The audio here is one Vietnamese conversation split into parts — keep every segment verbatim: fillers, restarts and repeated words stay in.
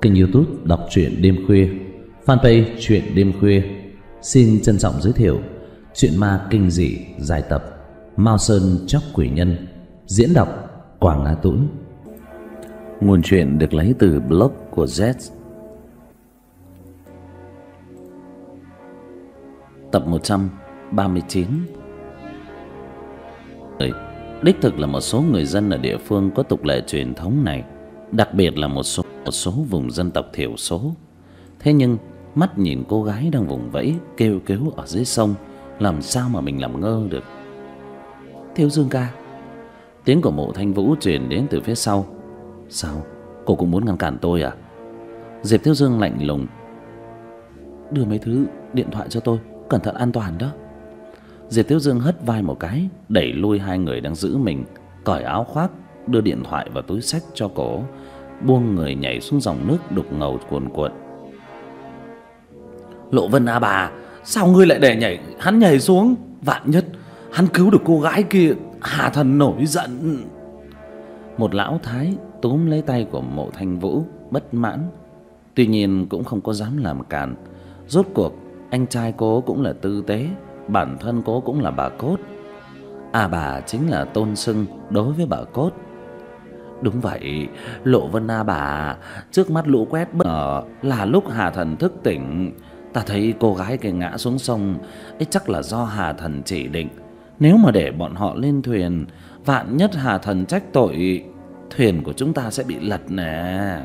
kênh YouTube đọc truyện đêm khuya, fanpage truyện đêm khuya xin trân trọng giới thiệu truyện ma kinh dị dài tập Mao Sơn Chóc Quỷ Nhân, diễn đọc Quảng Á Tũng. Nguồn truyện được lấy từ blog của Z. Tập một trăm ba mươi chín. Đích thực là một số người dân ở địa phương có tục lệ truyền thống này, đặc biệt là một số một số vùng dân tộc thiểu số. Thế nhưng mắt nhìn cô gái đang vùng vẫy kêu cứu ở dưới sông, làm sao mà mình làm ngơ được. Thiếu Dương ca. Tiếng của Mộ Thanh Vũ truyền đến từ phía sau. Sao, cô cũng muốn ngăn cản tôi à? Diệp Thiếu Dương lạnh lùng. Đưa mấy thứ điện thoại cho tôi, cẩn thận an toàn đó. Diệp Thiếu Dương hất vai một cái, đẩy lui hai người đang giữ mình, cởi áo khoác, đưa điện thoại vào túi xách cho cổ, buông người nhảy xuống dòng nước đục ngầu cuồn cuộn. Lộ Vân à bà, sao ngươi lại để nhảy hắn nhảy xuống? Vạn nhất hắn cứu được cô gái kia, Hà Thần nổi giận. Một lão thái túm lấy tay của Mộ Thanh Vũ, bất mãn. Tuy nhiên cũng không có dám làm cản. Rốt cuộc anh trai cô cũng là tư tế, bản thân cô cũng là bà Cốt. À bà chính là tôn xưng đối với bà Cốt. Đúng vậy, Lộ Vân a bà, trước mắt lũ quét bất ngờ là lúc Hà Thần thức tỉnh. Ta thấy cô gái kia ngã xuống sông ấy, chắc là do Hà Thần chỉ định. Nếu mà để bọn họ lên thuyền, vạn nhất Hà Thần trách tội, thuyền của chúng ta sẽ bị lật nè.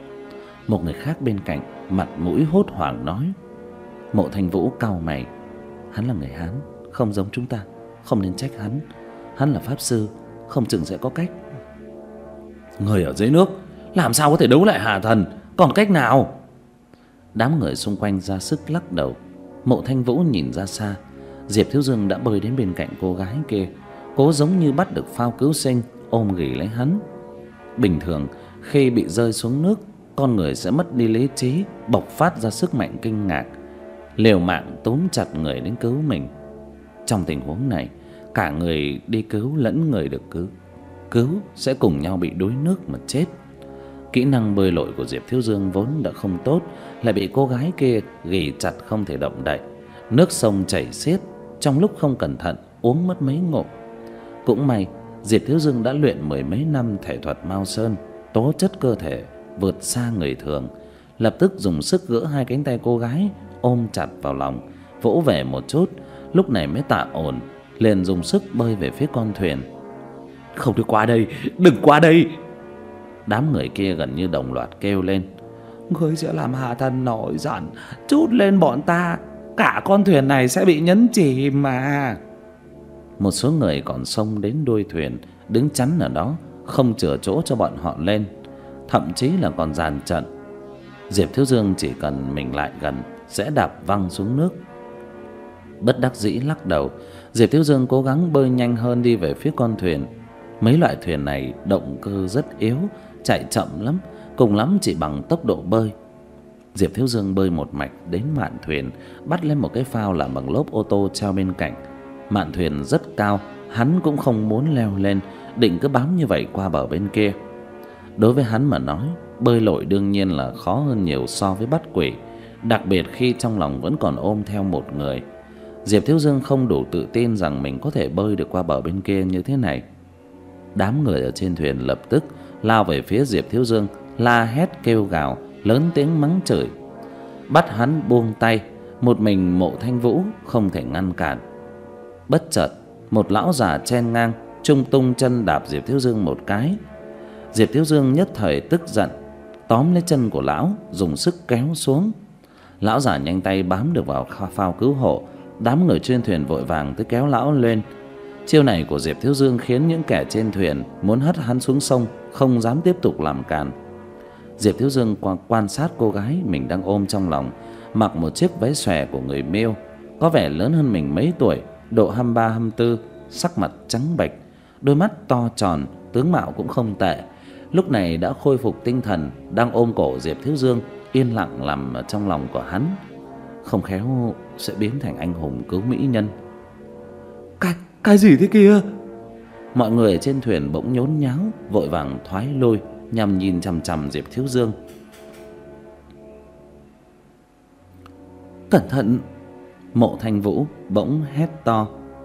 Một người khác bên cạnh mặt mũi hốt hoảng nói. Mộ Thanh Vũ cau mày. Hắn là người Hán, không giống chúng ta, không nên trách hắn. Hắn là pháp sư, không chừng sẽ có cách. Người ở dưới nước làm sao có thể đấu lại Hà Thần, còn cách nào? Đám người xung quanh ra sức lắc đầu. Mộ Thanh Vũ nhìn ra xa, Diệp Thiếu Dương đã bơi đến bên cạnh cô gái kia, cố giống như bắt được phao cứu sinh, ôm ghì lấy hắn. Bình thường khi bị rơi xuống nước, con người sẽ mất đi lý trí, bộc phát ra sức mạnh kinh ngạc, liều mạng túm chặt người đến cứu mình. Trong tình huống này, cả người đi cứu lẫn người được cứu cứu sẽ cùng nhau bị đuối nước mà chết. Kỹ năng bơi lội của Diệp Thiếu Dương vốn đã không tốt, lại bị cô gái kia ghì chặt không thể động đậy. Nước sông chảy xiết, trong lúc không cẩn thận uống mất mấy ngụm. Cũng may Diệp Thiếu Dương đã luyện mười mấy năm thể thuật Mao Sơn, tố chất cơ thể vượt xa người thường, lập tức dùng sức gỡ hai cánh tay cô gái ôm chặt vào lòng, vỗ về một chút, lúc này mới tạm ổn, liền dùng sức bơi về phía con thuyền. Không được qua đây, đừng qua đây. Đám người kia gần như đồng loạt kêu lên. Ngươi sẽ làm Hà Thần nổi giận, trút lên bọn ta, cả con thuyền này sẽ bị nhấn chìm mà. Một số người còn xông đến đuôi thuyền, đứng chắn ở đó, không chừa chỗ cho bọn họ lên, thậm chí là còn dàn trận. Diệp Thiếu Dương chỉ cần mình lại gần sẽ đạp văng xuống nước. Bất đắc dĩ lắc đầu, Diệp Thiếu Dương cố gắng bơi nhanh hơn đi về phía con thuyền. Mấy loại thuyền này động cơ rất yếu, chạy chậm lắm, cùng lắm chỉ bằng tốc độ bơi. Diệp Thiếu Dương bơi một mạch đến mạn thuyền, bắt lên một cái phao làm bằng lốp ô tô treo bên cạnh. Mạn thuyền rất cao, hắn cũng không muốn leo lên, định cứ bám như vậy qua bờ bên kia. Đối với hắn mà nói, bơi lội đương nhiên là khó hơn nhiều so với bắt quỷ, đặc biệt khi trong lòng vẫn còn ôm theo một người. Diệp Thiếu Dương không đủ tự tin rằng mình có thể bơi được qua bờ bên kia như thế này. Đám người ở trên thuyền lập tức lao về phía Diệp Thiếu Dương, la hét kêu gào, lớn tiếng mắng chửi. Bắt hắn buông tay, một mình Mộ Thanh Vũ không thể ngăn cản. Bất chợt, một lão già chen ngang, trung tung chân đạp Diệp Thiếu Dương một cái. Diệp Thiếu Dương nhất thời tức giận, tóm lấy chân của lão, dùng sức kéo xuống. Lão già nhanh tay bám được vào phao cứu hộ. Đám người trên thuyền vội vàng tới kéo lão lên. Chiêu này của Diệp Thiếu Dương khiến những kẻ trên thuyền muốn hất hắn xuống sông không dám tiếp tục làm cản. Diệp Thiếu Dương quan, quan sát cô gái mình đang ôm trong lòng, mặc một chiếc váy xòe của người Miêu, có vẻ lớn hơn mình mấy tuổi, độ hai mươi ba hai mươi tư, sắc mặt trắng bệch, đôi mắt to tròn, tướng mạo cũng không tệ. Lúc này đã khôi phục tinh thần, đang ôm cổ Diệp Thiếu Dương, yên lặng nằm ở trong lòng của hắn. Không khéo sẽ biến thành anh hùng cứu mỹ nhân. Cái, cái gì thế kia? Mọi người ở trên thuyền bỗng nhốn nháo, vội vàng thoái lui, nhằm nhìn chằm chằm Diệp Thiếu Dương. cẩn thận!" Mộ Thanh Vũ bỗng hét to.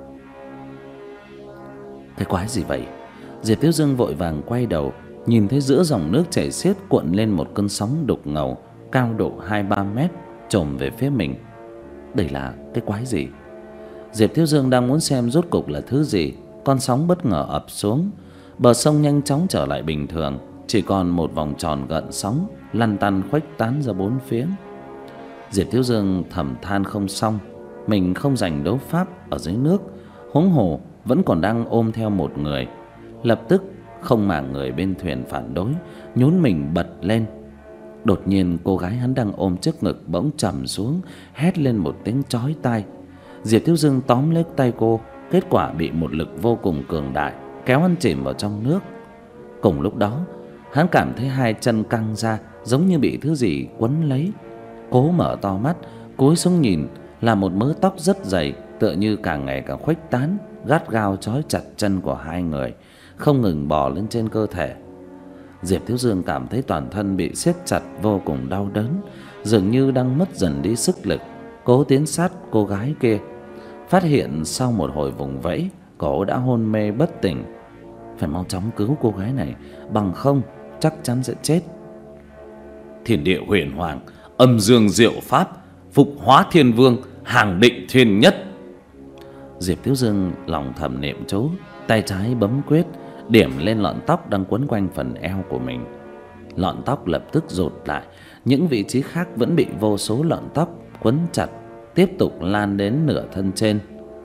Cái quái gì vậy? Diệp Thiếu Dương vội vàng quay đầu, nhìn thấy giữa dòng nước chảy xiết cuộn lên một cơn sóng đục ngầu cao độ hai ba mét chồm về phía mình. Đây là cái quái gì? Diệp Thiếu Dương đang muốn xem rốt cục là thứ gì, con sóng bất ngờ ập xuống, bờ sông nhanh chóng trở lại bình thường, chỉ còn một vòng tròn gợn sóng lăn tăn khuếch tán ra bốn phía. Diệp Thiếu Dương thầm than không xong, mình không giành đấu pháp ở dưới nước, huống hồ vẫn còn đang ôm theo một người. Lập tức không màng người bên thuyền phản đối, nhún mình bật lên. Đột nhiên cô gái hắn đang ôm trước ngực bỗng trầm xuống, hét lên một tiếng chói tai. Diệp Thiếu Dương tóm lấy tay cô, kết quả bị một lực vô cùng cường đại kéo hắn chìm vào trong nước. Cùng lúc đó, hắn cảm thấy hai chân căng ra, giống như bị thứ gì quấn lấy. Cố mở to mắt, cúi xuống nhìn, là một mớ tóc rất dày, tựa như càng ngày càng khuếch tán, gắt gao trói chặt chân của hai người, không ngừng bò lên trên cơ thể. Diệp Thiếu Dương cảm thấy toàn thân bị siết chặt vô cùng đau đớn, dường như đang mất dần đi sức lực, cố tiến sát cô gái kia. Phát hiện sau một hồi vùng vẫy, cô đã hôn mê bất tỉnh. Phải mau chóng cứu cô gái này, bằng không chắc chắn sẽ chết. Thiên địa huyền hoàng, âm dương diệu pháp, phục hóa thiên vương, hàng định thiên nhất. Diệp Thiếu Dương lòng thầm niệm chú, tay trái bấm quyết, điểm lên lọn tóc đang quấn quanh phần eo của mình. Lọn tóc lập tức rụt lại, những vị trí khác vẫn bị vô số lọn tóc quấn chặt, tiếp tục lan đến nửa thân trên.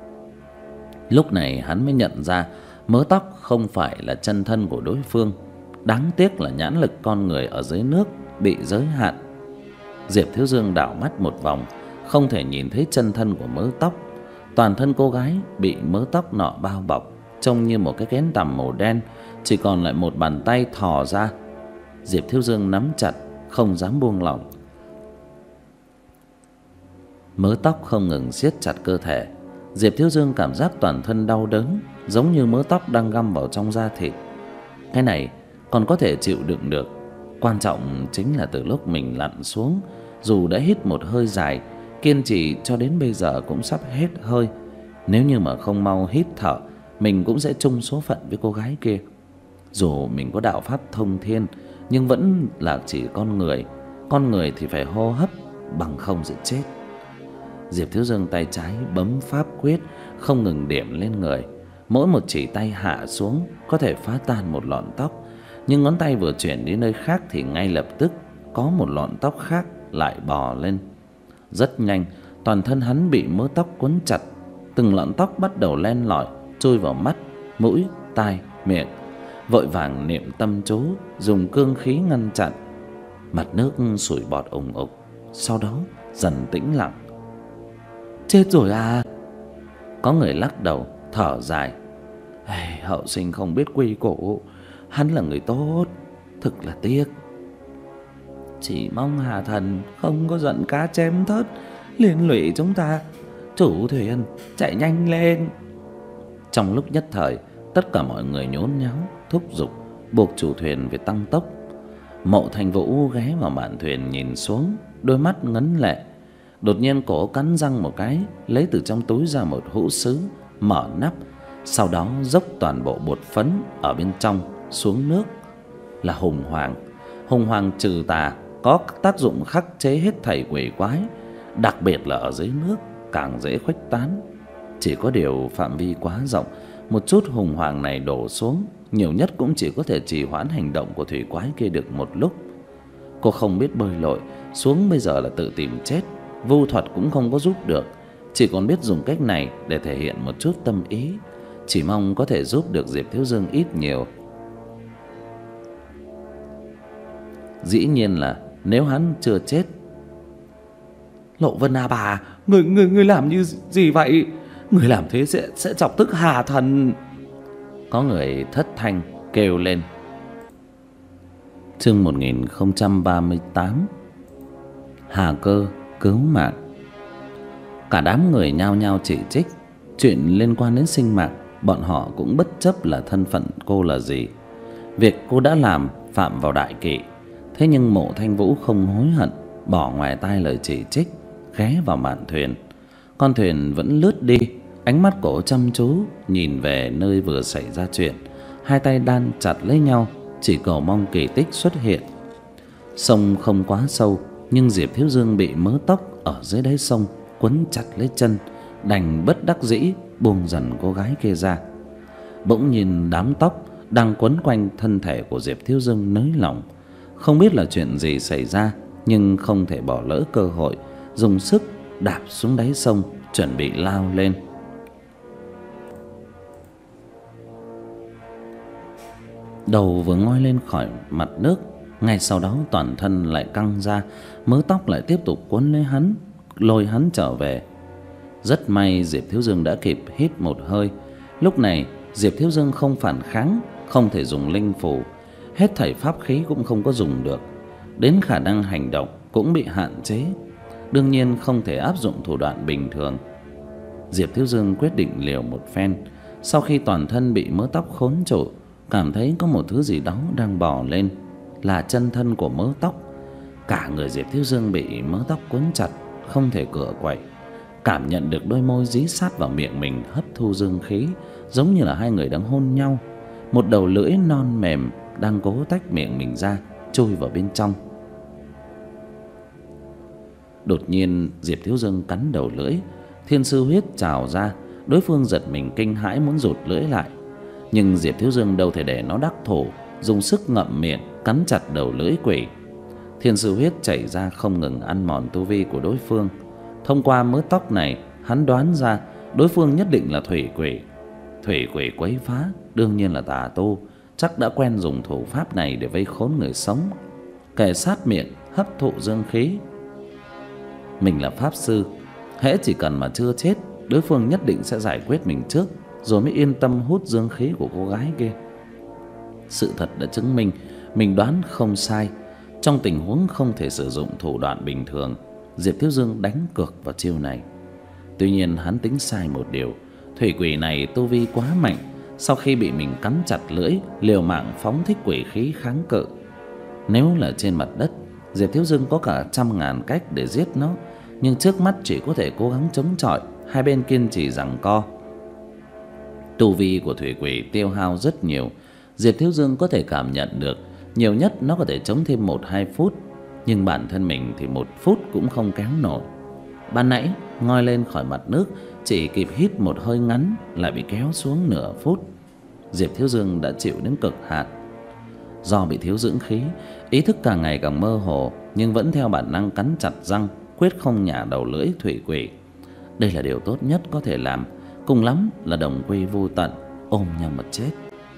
Lúc này hắn mới nhận ra mớ tóc không phải là chân thân của đối phương. Đáng tiếc là nhãn lực con người ở dưới nước bị giới hạn. Diệp Thiếu Dương đảo mắt một vòng, không thể nhìn thấy chân thân của mớ tóc. Toàn thân cô gái bị mớ tóc nọ bao bọc, trông như một cái kén tằm màu đen, chỉ còn lại một bàn tay thò ra. Diệp Thiếu Dương nắm chặt, không dám buông lỏng. Mớ tóc không ngừng siết chặt cơ thể. Diệp Thiếu Dương cảm giác toàn thân đau đớn, giống như mớ tóc đang găm vào trong da thịt. Cái này còn có thể chịu đựng được. Quan trọng chính là từ lúc mình lặn xuống, dù đã hít một hơi dài, kiên trì cho đến bây giờ cũng sắp hết hơi. Nếu như mà không mau hít thở, mình cũng sẽ chung số phận với cô gái kia. Dù mình có đạo pháp thông thiên, nhưng vẫn là chỉ con người. Con người thì phải hô hấp, bằng không sẽ chết. Diệp Thiếu Dương tay trái bấm pháp quyết, không ngừng điểm lên người. Mỗi một chỉ tay hạ xuống có thể phá tan một lọn tóc, nhưng ngón tay vừa chuyển đi nơi khác thì ngay lập tức có một lọn tóc khác lại bò lên. Rất nhanh, toàn thân hắn bị mớ tóc quấn chặt, từng lọn tóc bắt đầu len lỏi chui vào mắt, mũi, tai, miệng. Vội vàng niệm tâm chú, dùng cương khí ngăn chặn. Mặt nước sủi bọt ùng ục, sau đó dần tĩnh lặng. Chết rồi à? Có người lắc đầu thở dài. Hey, hậu sinh không biết quy củ, hắn là người tốt, thực là tiếc. Chỉ mong Hà Thần không có giận cá chém thớt, liên lụy chúng ta. Chủ thuyền chạy nhanh lên. Trong lúc nhất thời, tất cả mọi người nhốn nháo thúc giục, buộc chủ thuyền phải tăng tốc. Mộ Thanh Vũ ghé vào mạn thuyền nhìn xuống, đôi mắt ngấn lệ. Đột nhiên cổ cắn răng một cái, lấy từ trong túi ra một hũ sứ, mở nắp, sau đó dốc toàn bộ bột phấn ở bên trong xuống nước. Là hùng hoàng. Hùng hoàng trừ tà, có tác dụng khắc chế hết thảy quỷ quái, đặc biệt là ở dưới nước càng dễ khuếch tán. Chỉ có điều phạm vi quá rộng, một chút hùng hoàng này đổ xuống, nhiều nhất cũng chỉ có thể trì hoãn hành động của thủy quái kia được một lúc. Cô không biết bơi lội, xuống bây giờ là tự tìm chết, vu thuật cũng không có giúp được, chỉ còn biết dùng cách này để thể hiện một chút tâm ý, chỉ mong có thể giúp được Diệp Thiếu Dương ít nhiều. Dĩ nhiên là nếu hắn chưa chết. Lộ Vân à bà, người người người làm như gì vậy? Người làm thế sẽ sẽ chọc tức Hà Thần. Có người thất thanh kêu lên. Chương một nghìn không trăm ba mươi tám. Hà Cơ cứu mạng. Cả đám người nhao nhao chỉ trích. Chuyện liên quan đến sinh mạng, bọn họ cũng bất chấp là thân phận cô là gì. Việc cô đã làm phạm vào đại kỵ. Thế nhưng Mộ Thanh Vũ không hối hận, bỏ ngoài tai lời chỉ trích. ghé vào mạn thuyền. Con thuyền vẫn lướt đi, ánh mắt cổ chăm chú nhìn về nơi vừa xảy ra chuyện, hai tay đan chặt lấy nhau, chỉ cầu mong kỳ tích xuất hiện. Sông không quá sâu, nhưng Diệp Thiếu Dương bị mớ tóc ở dưới đáy sông quấn chặt lấy chân, đành bất đắc dĩ buông dần cô gái kia ra. Bỗng nhìn đám tóc đang quấn quanh thân thể của Diệp Thiếu Dương nới lỏng. Không biết là chuyện gì xảy ra, nhưng không thể bỏ lỡ cơ hội, dùng sức đạp xuống đáy sông, chuẩn bị lao lên. Đầu vừa ngoi lên khỏi mặt nước, ngay sau đó toàn thân lại căng ra, mớ tóc lại tiếp tục quấn lấy hắn, lôi hắn trở về. Rất may Diệp Thiếu Dương đã kịp hít một hơi. Lúc này Diệp Thiếu Dương không phản kháng, không thể dùng linh phù, hết thảy pháp khí cũng không có dùng được, đến khả năng hành động cũng bị hạn chế, đương nhiên không thể áp dụng thủ đoạn bình thường. Diệp Thiếu Dương quyết định liều một phen. Sau khi toàn thân bị mớ tóc khốn trụ, cảm thấy có một thứ gì đó đang bò lên, là chân thân của mớ tóc. Cả người Diệp Thiếu Dương bị mớ tóc quấn chặt, không thể cựa quậy. Cảm nhận được đôi môi dí sát vào miệng mình hấp thu dương khí, giống như là hai người đang hôn nhau. Một đầu lưỡi non mềm đang cố tách miệng mình ra, chui vào bên trong. Đột nhiên Diệp Thiếu Dương cắn đầu lưỡi, thiên sư huyết trào ra. Đối phương giật mình kinh hãi muốn rụt lưỡi lại, nhưng Diệp Thiếu Dương đâu thể để nó đắc thủ, dùng sức ngậm miệng cắn chặt đầu lưỡi quỷ. Thiên sư huyết chảy ra không ngừng ăn mòn tu vi của đối phương. Thông qua mớ tóc này, hắn đoán ra đối phương nhất định là thủy quỷ. Thủy quỷ quấy phá đương nhiên là tà tu, chắc đã quen dùng thủ pháp này để vây khốn người sống, kề sát miệng hấp thụ dương khí. Mình là pháp sư, hễ chỉ cần mà chưa chết, đối phương nhất định sẽ giải quyết mình trước, rồi mới yên tâm hút dương khí của cô gái kia. Sự thật đã chứng minh mình đoán không sai. Trong tình huống không thể sử dụng thủ đoạn bình thường, Diệp Thiếu Dương đánh cược vào chiêu này. Tuy nhiên hắn tính sai một điều, thủy quỷ này tu vi quá mạnh, sau khi bị mình cắn chặt lưỡi, liều mạng phóng thích quỷ khí kháng cự. Nếu là trên mặt đất, Diệp Thiếu Dương có cả trăm ngàn cách để giết nó, nhưng trước mắt chỉ có thể cố gắng chống chọi, hai bên kiên trì giằng co. Tu vi của thủy quỷ tiêu hao rất nhiều, Diệp Thiếu Dương có thể cảm nhận được, nhiều nhất nó có thể chống thêm một hai phút, nhưng bản thân mình thì một phút cũng không kéo nổi. Ban nãy ngoi lên khỏi mặt nước, chỉ kịp hít một hơi ngắn lại bị kéo xuống nửa phút. Diệp Thiếu Dương đã chịu đến cực hạn. Do bị thiếu dưỡng khí, ý thức càng ngày càng mơ hồ, nhưng vẫn theo bản năng cắn chặt răng, quyết không nhả đầu lưỡi thủy quỷ. Đây là điều tốt nhất có thể làm, cùng lắm là đồng quy vô tận, ôm nhau mà chết.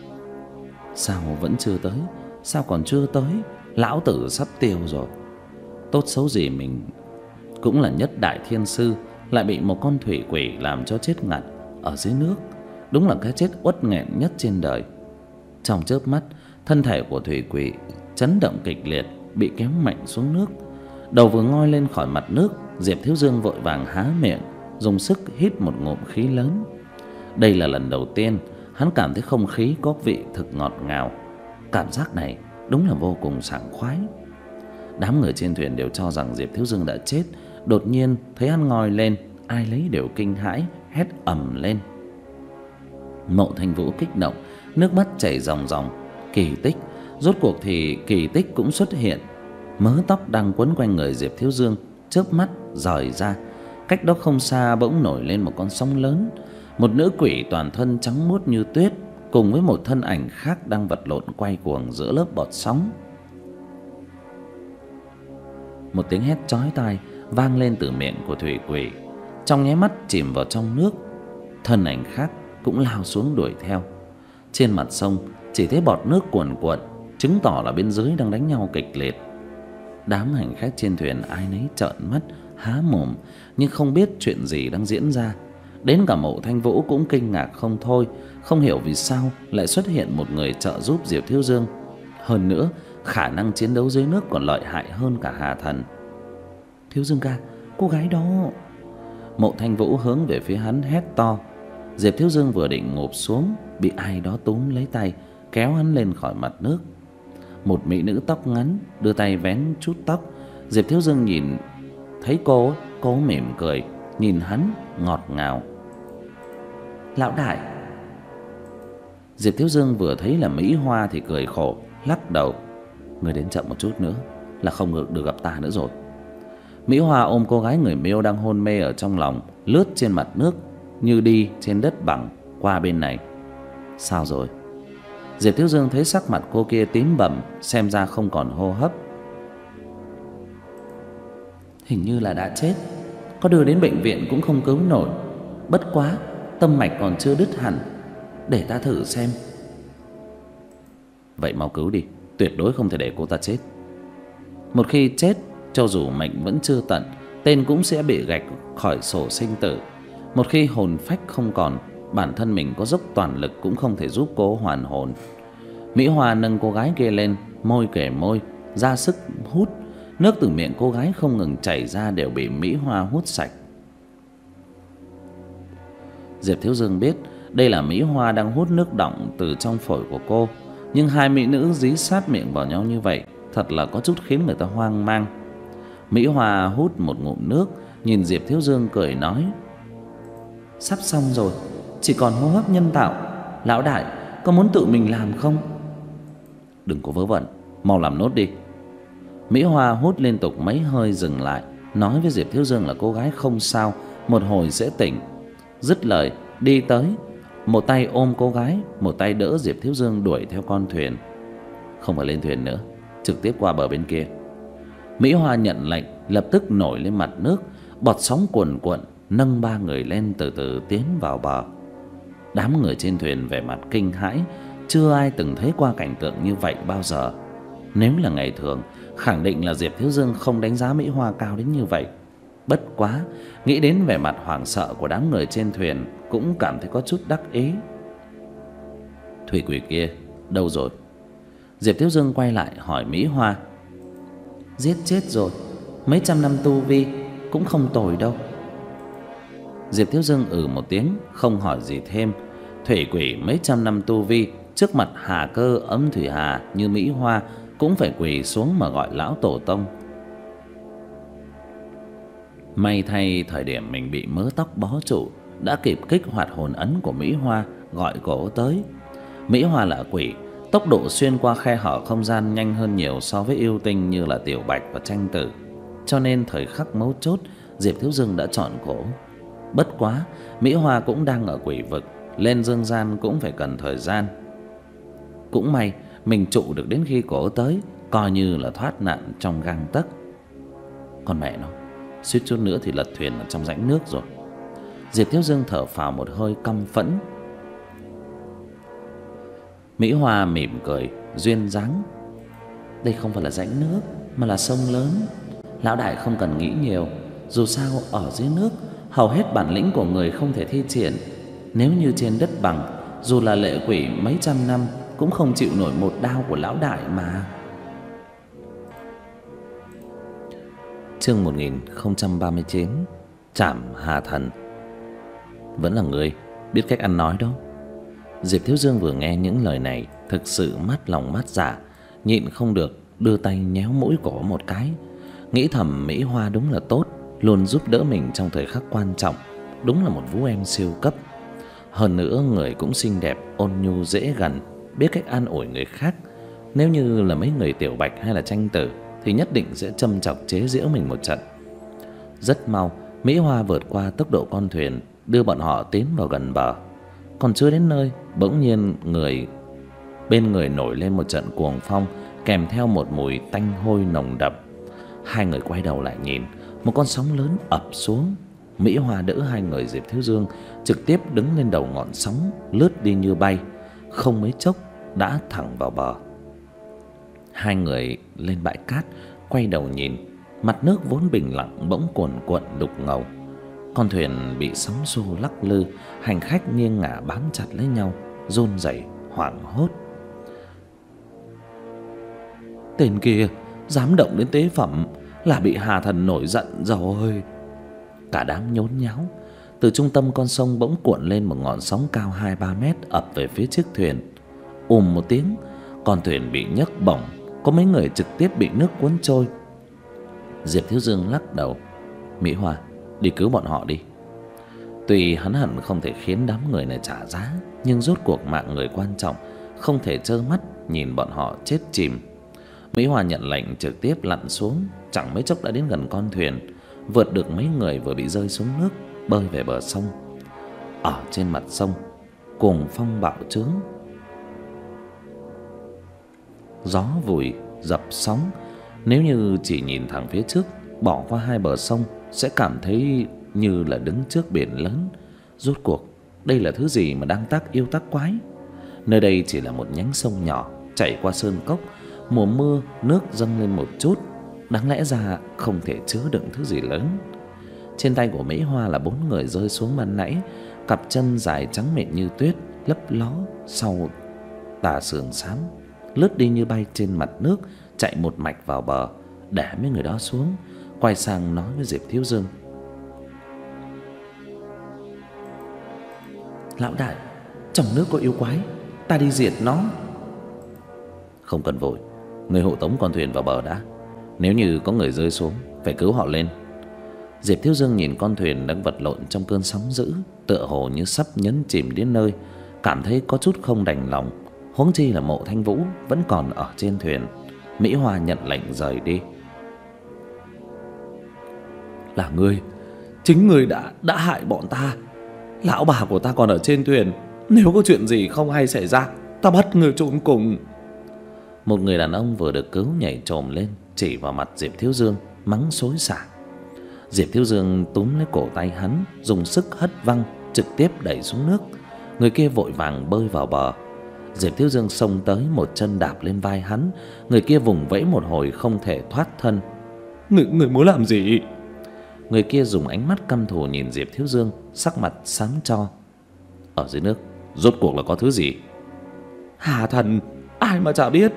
Sao vẫn chưa tới? Sao còn chưa tới? Lão tử sắp tiêu rồi. Tốt xấu gì mình cũng là nhất đại thiên sư, lại bị một con thủy quỷ làm cho chết ngạt ở dưới nước. Đúng là cái chết uất nghẹn nhất trên đời. Trong chớp mắt, thân thể của thủy quỷ chấn động kịch liệt, bị kéo mạnh xuống nước. Đầu vừa ngoi lên khỏi mặt nước, Diệp Thiếu Dương vội vàng há miệng, dùng sức hít một ngụm khí lớn. Đây là lần đầu tiên hắn cảm thấy không khí có vị thực ngọt ngào. Cảm giác này đúng là vô cùng sảng khoái. Đám người trên thuyền đều cho rằng Diệp Thiếu Dương đã chết. Đột nhiên thấy hắn ngoi lên, ai lấy đều kinh hãi, hét ầm lên. Mộ Thanh Vũ kích động, nước mắt chảy ròng ròng. Kỳ tích, rốt cuộc thì kỳ tích cũng xuất hiện. Mớ tóc đang quấn quanh người Diệp Thiếu Dương chớp mắt rời ra. Cách đó không xa bỗng nổi lên một con sóng lớn. Một nữ quỷ toàn thân trắng muốt như tuyết, cùng với một thân ảnh khác đang vật lộn quay cuồng giữa lớp bọt sóng. Một tiếng hét chói tai vang lên từ miệng của thủy quỷ. Trong nháy mắt chìm vào trong nước, thân ảnh khác cũng lao xuống đuổi theo. Trên mặt sông chỉ thấy bọt nước cuồn cuộn, chứng tỏ là bên dưới đang đánh nhau kịch liệt. Đám hành khách trên thuyền ai nấy trợn mắt há mồm, nhưng không biết chuyện gì đang diễn ra. Đến cả Mộ Thanh Vũ cũng kinh ngạc không thôi, không hiểu vì sao lại xuất hiện một người trợ giúp Diệp Thiếu Dương. Hơn nữa, khả năng chiến đấu dưới nước còn lợi hại hơn cả Hà Thần. Thiếu Dương ca, cô gái đó. Mộ Thanh Vũ hướng về phía hắn hét to. Diệp Thiếu Dương vừa định ngụp xuống, bị ai đó túm lấy tay, kéo hắn lên khỏi mặt nước. Một mỹ nữ tóc ngắn đưa tay vén chút tóc. Diệp Thiếu Dương nhìn thấy cô Cố mỉm cười nhìn hắn ngọt ngào. Lão đại. Diệp Thiếu Dương vừa thấy là Mỹ Hoa thì cười khổ, lắc đầu. Người đến chậm một chút nữa là không được gặp ta nữa rồi. Mỹ Hoa ôm cô gái người Miêu đang hôn mê ở trong lòng, lướt trên mặt nước như đi trên đất bằng qua bên này. Sao rồi? Diệp Thiếu Dương thấy sắc mặt cô kia tím bầm, xem ra không còn hô hấp. Hình như là đã chết, có đưa đến bệnh viện cũng không cứu nổi. Bất quá tâm mạch còn chưa đứt hẳn, để ta thử xem. Vậy mau cứu đi, tuyệt đối không thể để cô ta chết. Một khi chết, cho dù mệnh vẫn chưa tận, tên cũng sẽ bị gạch khỏi sổ sinh tử. Một khi hồn phách không còn, bản thân mình có dốc toàn lực cũng không thể giúp cô hoàn hồn. Mỹ Hoa nâng cô gái kia lên, môi kề môi, ra sức hút. Nước từ miệng cô gái không ngừng chảy ra đều bị Mỹ Hoa hút sạch. Diệp Thiếu Dương biết đây là Mỹ Hoa đang hút nước đọng từ trong phổi của cô, nhưng hai mỹ nữ dí sát miệng vào nhau như vậy thật là có chút khiến người ta hoang mang. Mỹ Hoa hút một ngụm nước, nhìn Diệp Thiếu Dương cười nói: Sắp xong rồi, chỉ còn hô hấp nhân tạo. Lão đại có muốn tự mình làm không? Đừng có vớ vẩn, mau làm nốt đi. Mỹ Hoa hút liên tục mấy hơi dừng lại, nói với Diệp Thiếu Dương là cô gái không sao, một hồi sẽ tỉnh. Dứt lời đi tới, một tay ôm cô gái, một tay đỡ Diệp Thiếu Dương đuổi theo con thuyền. Không phải lên thuyền nữa, trực tiếp qua bờ bên kia. Mỹ Hoa nhận lệnh, lập tức nổi lên mặt nước, bọt sóng cuồn cuộn nâng ba người lên, từ từ tiến vào bờ. Đám người trên thuyền vẻ mặt kinh hãi, chưa ai từng thấy qua cảnh tượng như vậy bao giờ. Nếu là ngày thường, khẳng định là Diệp Thiếu Dương không đánh giá Mỹ Hoa cao đến như vậy. Bất quá, nghĩ đến vẻ mặt hoảng sợ của đám người trên thuyền, cũng cảm thấy có chút đắc ý. Thủy quỷ kia đâu rồi? Diệp Thiếu Dương quay lại hỏi Mỹ Hoa. Giết chết rồi, mấy trăm năm tu vi cũng không tồi đâu. Diệp Thiếu Dương ừ một tiếng, không hỏi gì thêm. Thủy quỷ mấy trăm năm tu vi, trước mặt hà cơ ấm thủy hà như Mỹ Hoa cũng phải quỳ xuống mà gọi lão tổ tông. May thay thời điểm mình bị mớ tóc bó trụ, đã kịp kích hoạt hồn ấn của Mỹ Hoa, gọi cổ tới. Mỹ Hoa là quỷ, tốc độ xuyên qua khe hở không gian nhanh hơn nhiều so với yêu tinh như là Tiểu Bạch và Tranh Tử, cho nên thời khắc mấu chốt, Diệp Thiếu Dương đã chọn cổ. Bất quá, Mỹ Hoa cũng đang ở quỷ vực, lên dương gian cũng phải cần thời gian. Cũng may mình trụ được đến khi cổ tới, coi như là thoát nạn trong gang tấc. Còn mẹ nó, suýt chút nữa thì lật thuyền ở trong rãnh nước rồi. Diệp Thiếu Dương thở phào một hơi căm phẫn. Mỹ Hoa mỉm cười duyên dáng. Đây không phải là rãnh nước, mà là sông lớn. Lão đại không cần nghĩ nhiều, dù sao ở dưới nước hầu hết bản lĩnh của người không thể thi triển. Nếu như trên đất bằng, dù là lệ quỷ mấy trăm năm cũng không chịu nổi một đao của lão đại mà. Chương một nghìn không trăm ba mươi chín. Trảm Hà Thần. Vẫn là người biết cách ăn nói đó. Diệp Thiếu Dương vừa nghe những lời này, thực sự mắt lòng mắt dạ, nhịn không được đưa tay nhéo mũi cổ một cái. Nghĩ thầm Mỹ Hoa đúng là tốt, luôn giúp đỡ mình trong thời khắc quan trọng. Đúng là một vũ em siêu cấp. Hơn nữa người cũng xinh đẹp, ôn nhu dễ gần, biết cách an ủi người khác. Nếu như là mấy người Tiểu Bạch hay là Tranh Tử thì nhất định sẽ châm chọc chế giễu mình một trận. Rất mau, Mỹ Hoa vượt qua tốc độ con thuyền, đưa bọn họ tiến vào gần bờ. Còn chưa đến nơi, bỗng nhiên người bên người nổi lên một trận cuồng phong, kèm theo một mùi tanh hôi nồng đậm. Hai người quay đầu lại nhìn, một con sóng lớn ập xuống. Mỹ Hoa đỡ hai người Diệp Thiếu Dương, trực tiếp đứng lên đầu ngọn sóng, lướt đi như bay, không mấy chốc đã thẳng vào bờ. Hai người lên bãi cát, quay đầu nhìn, mặt nước vốn bình lặng bỗng cuồn cuộn đục ngầu. Con thuyền bị sóng xô lắc lư, hành khách nghiêng ngả bám chặt lấy nhau, run rẩy hoảng hốt. Tên kia dám động đến tế phẩm, là bị Hà Thần nổi giận rồi. Cả đám nhốn nháo. Từ trung tâm con sông bỗng cuộn lên một ngọn sóng cao hai ba mét ập về phía chiếc thuyền. Ùm một tiếng, con thuyền bị nhấc bổng, có mấy người trực tiếp bị nước cuốn trôi. Diệp Thiếu Dương lắc đầu. Mỹ Hoa, đi cứu bọn họ đi. Tuy hắn hận không thể khiến đám người này trả giá, nhưng rốt cuộc mạng người quan trọng, không thể trơ mắt nhìn bọn họ chết chìm. Mỹ Hoa nhận lệnh trực tiếp lặn xuống, chẳng mấy chốc đã đến gần con thuyền, vượt được mấy người vừa bị rơi xuống nước, bơi về bờ sông. Ở trên mặt sông, cuồng phong bạo trướng, gió vùi dập sóng. Nếu như chỉ nhìn thẳng phía trước, bỏ qua hai bờ sông, sẽ cảm thấy như là đứng trước biển lớn. Rốt cuộc đây là thứ gì mà đang tác yêu tác quái? Nơi đây chỉ là một nhánh sông nhỏ chảy qua sơn cốc, mùa mưa nước dâng lên một chút, đáng lẽ ra không thể chứa đựng thứ gì lớn. Trên tay của Mỹ Hoa là bốn người rơi xuống ban nãy, cặp chân dài trắng mịn như tuyết, lấp ló sau tà sườn xám, lướt đi như bay trên mặt nước, chạy một mạch vào bờ, để mấy người đó xuống, quay sang nói với Diệp Thiếu Dương: "Lão đại, trong nước có yêu quái, ta đi diệt nó." "Không cần vội, người hộ tống con thuyền vào bờ đã. Nếu như có người rơi xuống, phải cứu họ lên." Diệp Thiếu Dương nhìn con thuyền đang vật lộn trong cơn sóng dữ, tựa hồ như sắp nhấn chìm đến nơi, cảm thấy có chút không đành lòng. Huống chi là Mộ Thanh Vũ vẫn còn ở trên thuyền. Mỹ Hoa nhận lệnh rời đi. "Là ngươi, chính ngươi đã đã hại bọn ta. Lão bà của ta còn ở trên thuyền, nếu có chuyện gì không hay xảy ra, ta bắt ngươi trốn cùng." Một người đàn ông vừa được cứu nhảy chồm lên, chỉ vào mặt Diệp Thiếu Dương, mắng xối xả. Diệp Thiếu Dương túm lấy cổ tay hắn, dùng sức hất văng, trực tiếp đẩy xuống nước. Người kia vội vàng bơi vào bờ. Diệp Thiếu Dương xông tới, một chân đạp lên vai hắn. Người kia vùng vẫy một hồi không thể thoát thân. Người, người muốn làm gì?" Người kia dùng ánh mắt căm thù nhìn Diệp Thiếu Dương, sắc mặt xám cho. "Ở dưới nước rốt cuộc là có thứ gì?" "Hà thần, ai mà chả biết."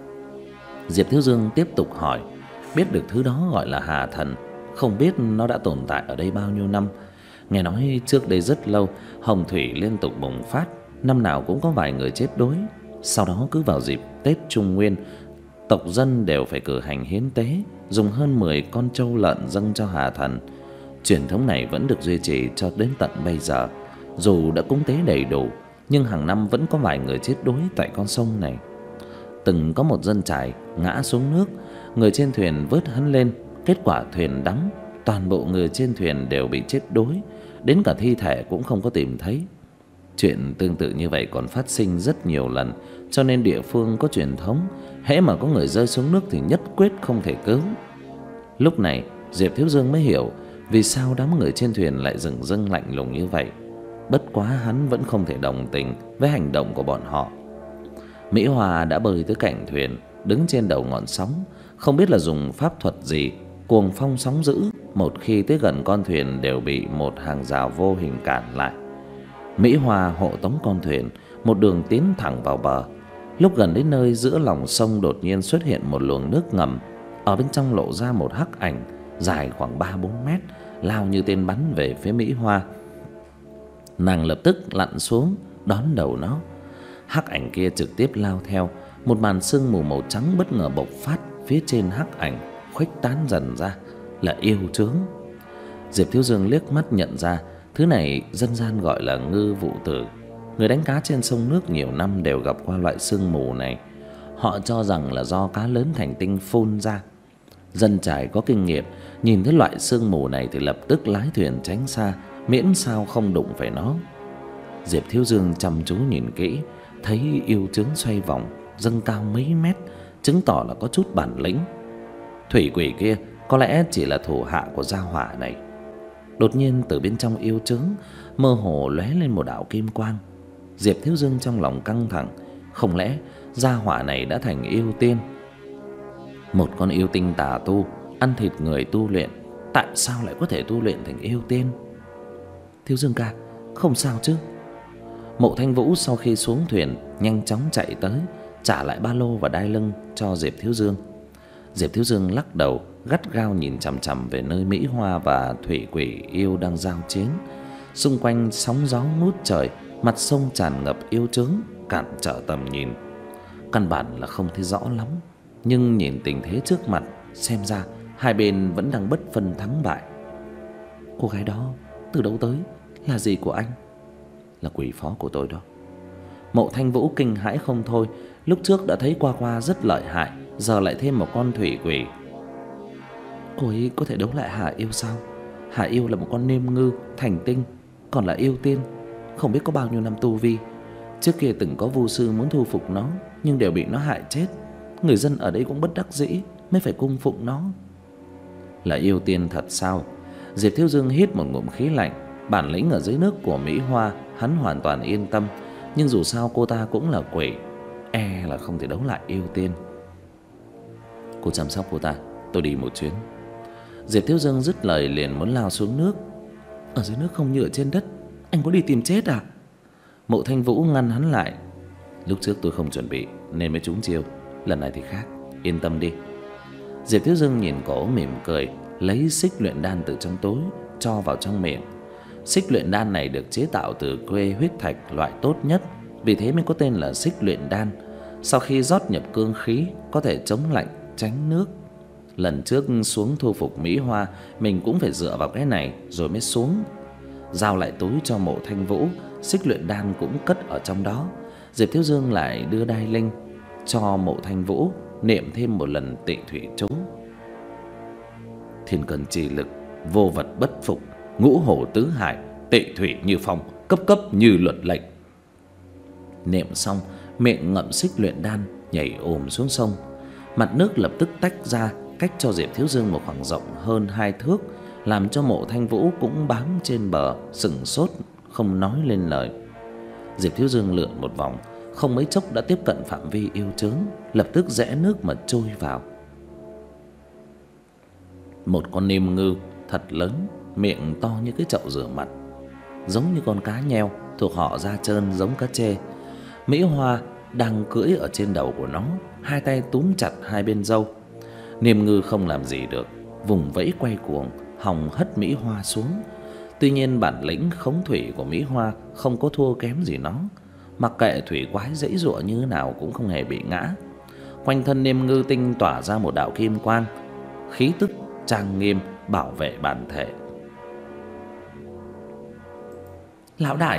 Diệp Thiếu Dương tiếp tục hỏi. Biết được thứ đó gọi là hà thần, không biết nó đã tồn tại ở đây bao nhiêu năm. Nghe nói trước đây rất lâu, hồng thủy liên tục bùng phát, năm nào cũng có vài người chết đuối. Sau đó cứ vào dịp Tết Trung Nguyên, tộc dân đều phải cử hành hiến tế, dùng hơn mười con trâu lợn dâng cho hà thần. Truyền thống này vẫn được duy trì cho đến tận bây giờ. Dù đã cúng tế đầy đủ, nhưng hàng năm vẫn có vài người chết đuối tại con sông này. Từng có một dân chài ngã xuống nước, người trên thuyền vớt hắn lên, kết quả thuyền đắm, toàn bộ người trên thuyền đều bị chết đuối, đến cả thi thể cũng không có tìm thấy. Chuyện tương tự như vậy còn phát sinh rất nhiều lần, cho nên địa phương có truyền thống, hễ mà có người rơi xuống nước thì nhất quyết không thể cứu. Lúc này Diệp Thiếu Dương mới hiểu vì sao đám người trên thuyền lại dửng dưng lạnh lùng như vậy. Bất quá hắn vẫn không thể đồng tình với hành động của bọn họ. Mỹ Hoa đã bơi tới cạnh thuyền, đứng trên đầu ngọn sóng, không biết là dùng pháp thuật gì, cuồng phong sóng dữ một khi tới gần con thuyền đều bị một hàng rào vô hình cản lại. Mỹ Hoa hộ tống con thuyền một đường tiến thẳng vào bờ. Lúc gần đến nơi, giữa lòng sông đột nhiên xuất hiện một luồng nước ngầm, ở bên trong lộ ra một hắc ảnh dài khoảng ba bốn mét, lao như tên bắn về phía Mỹ Hoa. Nàng lập tức lặn xuống đón đầu nó. Hắc ảnh kia trực tiếp lao theo, một màn sương mù màu trắng bất ngờ bộc phát phía trên hắc ảnh, khuếch tán dần ra là yêu trướng. Diệp Thiếu Dương liếc mắt nhận ra thứ này dân gian gọi là ngư vụ tử. Người đánh cá trên sông nước nhiều năm đều gặp qua loại sương mù này. Họ cho rằng là do cá lớn thành tinh phun ra. Dân chài có kinh nghiệm, nhìn thấy loại sương mù này thì lập tức lái thuyền tránh xa, miễn sao không đụng phải nó. Diệp Thiếu Dương chăm chú nhìn kỹ, thấy yêu trướng xoay vòng, dâng cao mấy mét, chứng tỏ là có chút bản lĩnh. Thủy quỷ kia có lẽ chỉ là thủ hạ của gia hỏa này. Đột nhiên từ bên trong yêu trướng mơ hồ lóe lên một đạo kim quang. Diệp Thiếu Dương trong lòng căng thẳng, không lẽ gia hỏa này đã thành yêu tiên? Một con yêu tinh tà tu ăn thịt người tu luyện, tại sao lại có thể tu luyện thành yêu tiên? Thiếu Dương ca, không sao chứ? Mộ Thanh Vũ sau khi xuống thuyền nhanh chóng chạy tới, trả lại ba lô và đai lưng cho Diệp Thiếu Dương. Diệp Thiếu Dương lắc đầu, gắt gao nhìn chằm chằm về nơi Mỹ Hoa và thủy quỷ yêu đang giao chiến. Xung quanh sóng gió ngút trời, mặt sông tràn ngập yêu trướng, cản trở tầm nhìn. Căn bản là không thấy rõ lắm, nhưng nhìn tình thế trước mặt, xem ra hai bên vẫn đang bất phân thắng bại. Cô gái đó từ đâu tới, là gì của anh? Là quỷ phó của tôi đó. Mộ Thanh Vũ kinh hãi không thôi. Lúc trước đã thấy qua qua rất lợi hại, giờ lại thêm một con thủy quỷ. Cô ấy có thể đấu lại Hà Yêu sao? Hà Yêu là một con nêm ngư thành tinh, còn là yêu tiên, không biết có bao nhiêu năm tu vi. Trước kia từng có vu sư muốn thu phục nó, nhưng đều bị nó hại chết. Người dân ở đây cũng bất đắc dĩ mới phải cung phụng nó. Là yêu tiên thật sao? Diệp Thiếu Dương hít một ngụm khí lạnh. Bản lĩnh ở dưới nước của Mỹ Hoa hắn hoàn toàn yên tâm, nhưng dù sao cô ta cũng là quỷ, e là không thể đấu lại yêu tiên. Cô chăm sóc cô ta, tôi đi một chuyến. Diệp Thiếu Dương dứt lời liền muốn lao xuống nước. Ở dưới nước không như ở trên đất, anh có đi tìm chết à? Mộ Thanh Vũ ngăn hắn lại. Lúc trước tôi không chuẩn bị nên mới trúng chiêu, lần này thì khác, yên tâm đi. Diệp Thiếu Dương nhìn cổ mỉm cười, lấy xích luyện đan từ trong túi cho vào trong miệng. Xích luyện đan này được chế tạo từ quê huyết thạch loại tốt nhất, vì thế mới có tên là xích luyện đan. Sau khi rót nhập cương khí, có thể chống lạnh, tránh nước. Lần trước xuống thu phục Mỹ Hoa, mình cũng phải dựa vào cái này rồi mới xuống. Giao lại túi cho Mộ Thanh Vũ, xích luyện đan cũng cất ở trong đó. Diệp Thiếu Dương lại đưa đai linh cho Mộ Thanh Vũ, niệm thêm một lần tị thủy chú. Thiên cân chi lực, vô vật bất phục, ngũ hổ tứ hải, tị thủy như phong, cấp cấp như luật lệnh. Niệm xong, miệng ngậm xích luyện đan, nhảy ồm xuống sông. Mặt nước lập tức tách ra, cách cho Diệp Thiếu Dương một khoảng rộng hơn hai thước, làm cho Mộ Thanh Vũ cũng bám trên bờ, sững sốt không nói lên lời. Diệp Thiếu Dương lượn một vòng, không mấy chốc đã tiếp cận phạm vi yêu chướng, lập tức rẽ nước mà trôi vào. Một con nêm ngư thật lớn, miệng to như cái chậu rửa mặt, giống như con cá nheo, thuộc họ da trơn giống cá trê. Mỹ Hoa đang cưỡi ở trên đầu của nó, hai tay túm chặt hai bên râu. Nêm ngư không làm gì được, vùng vẫy quay cuồng, hòng hất Mỹ Hoa xuống. Tuy nhiên bản lĩnh khống thủy của Mỹ Hoa không có thua kém gì nó, mặc kệ thủy quái giãy giụa như thế nào cũng không hề bị ngã. Quanh thân nêm ngư tinh tỏa ra một đạo kim quang, khí tức trang nghiêm bảo vệ bản thể. Lão đại!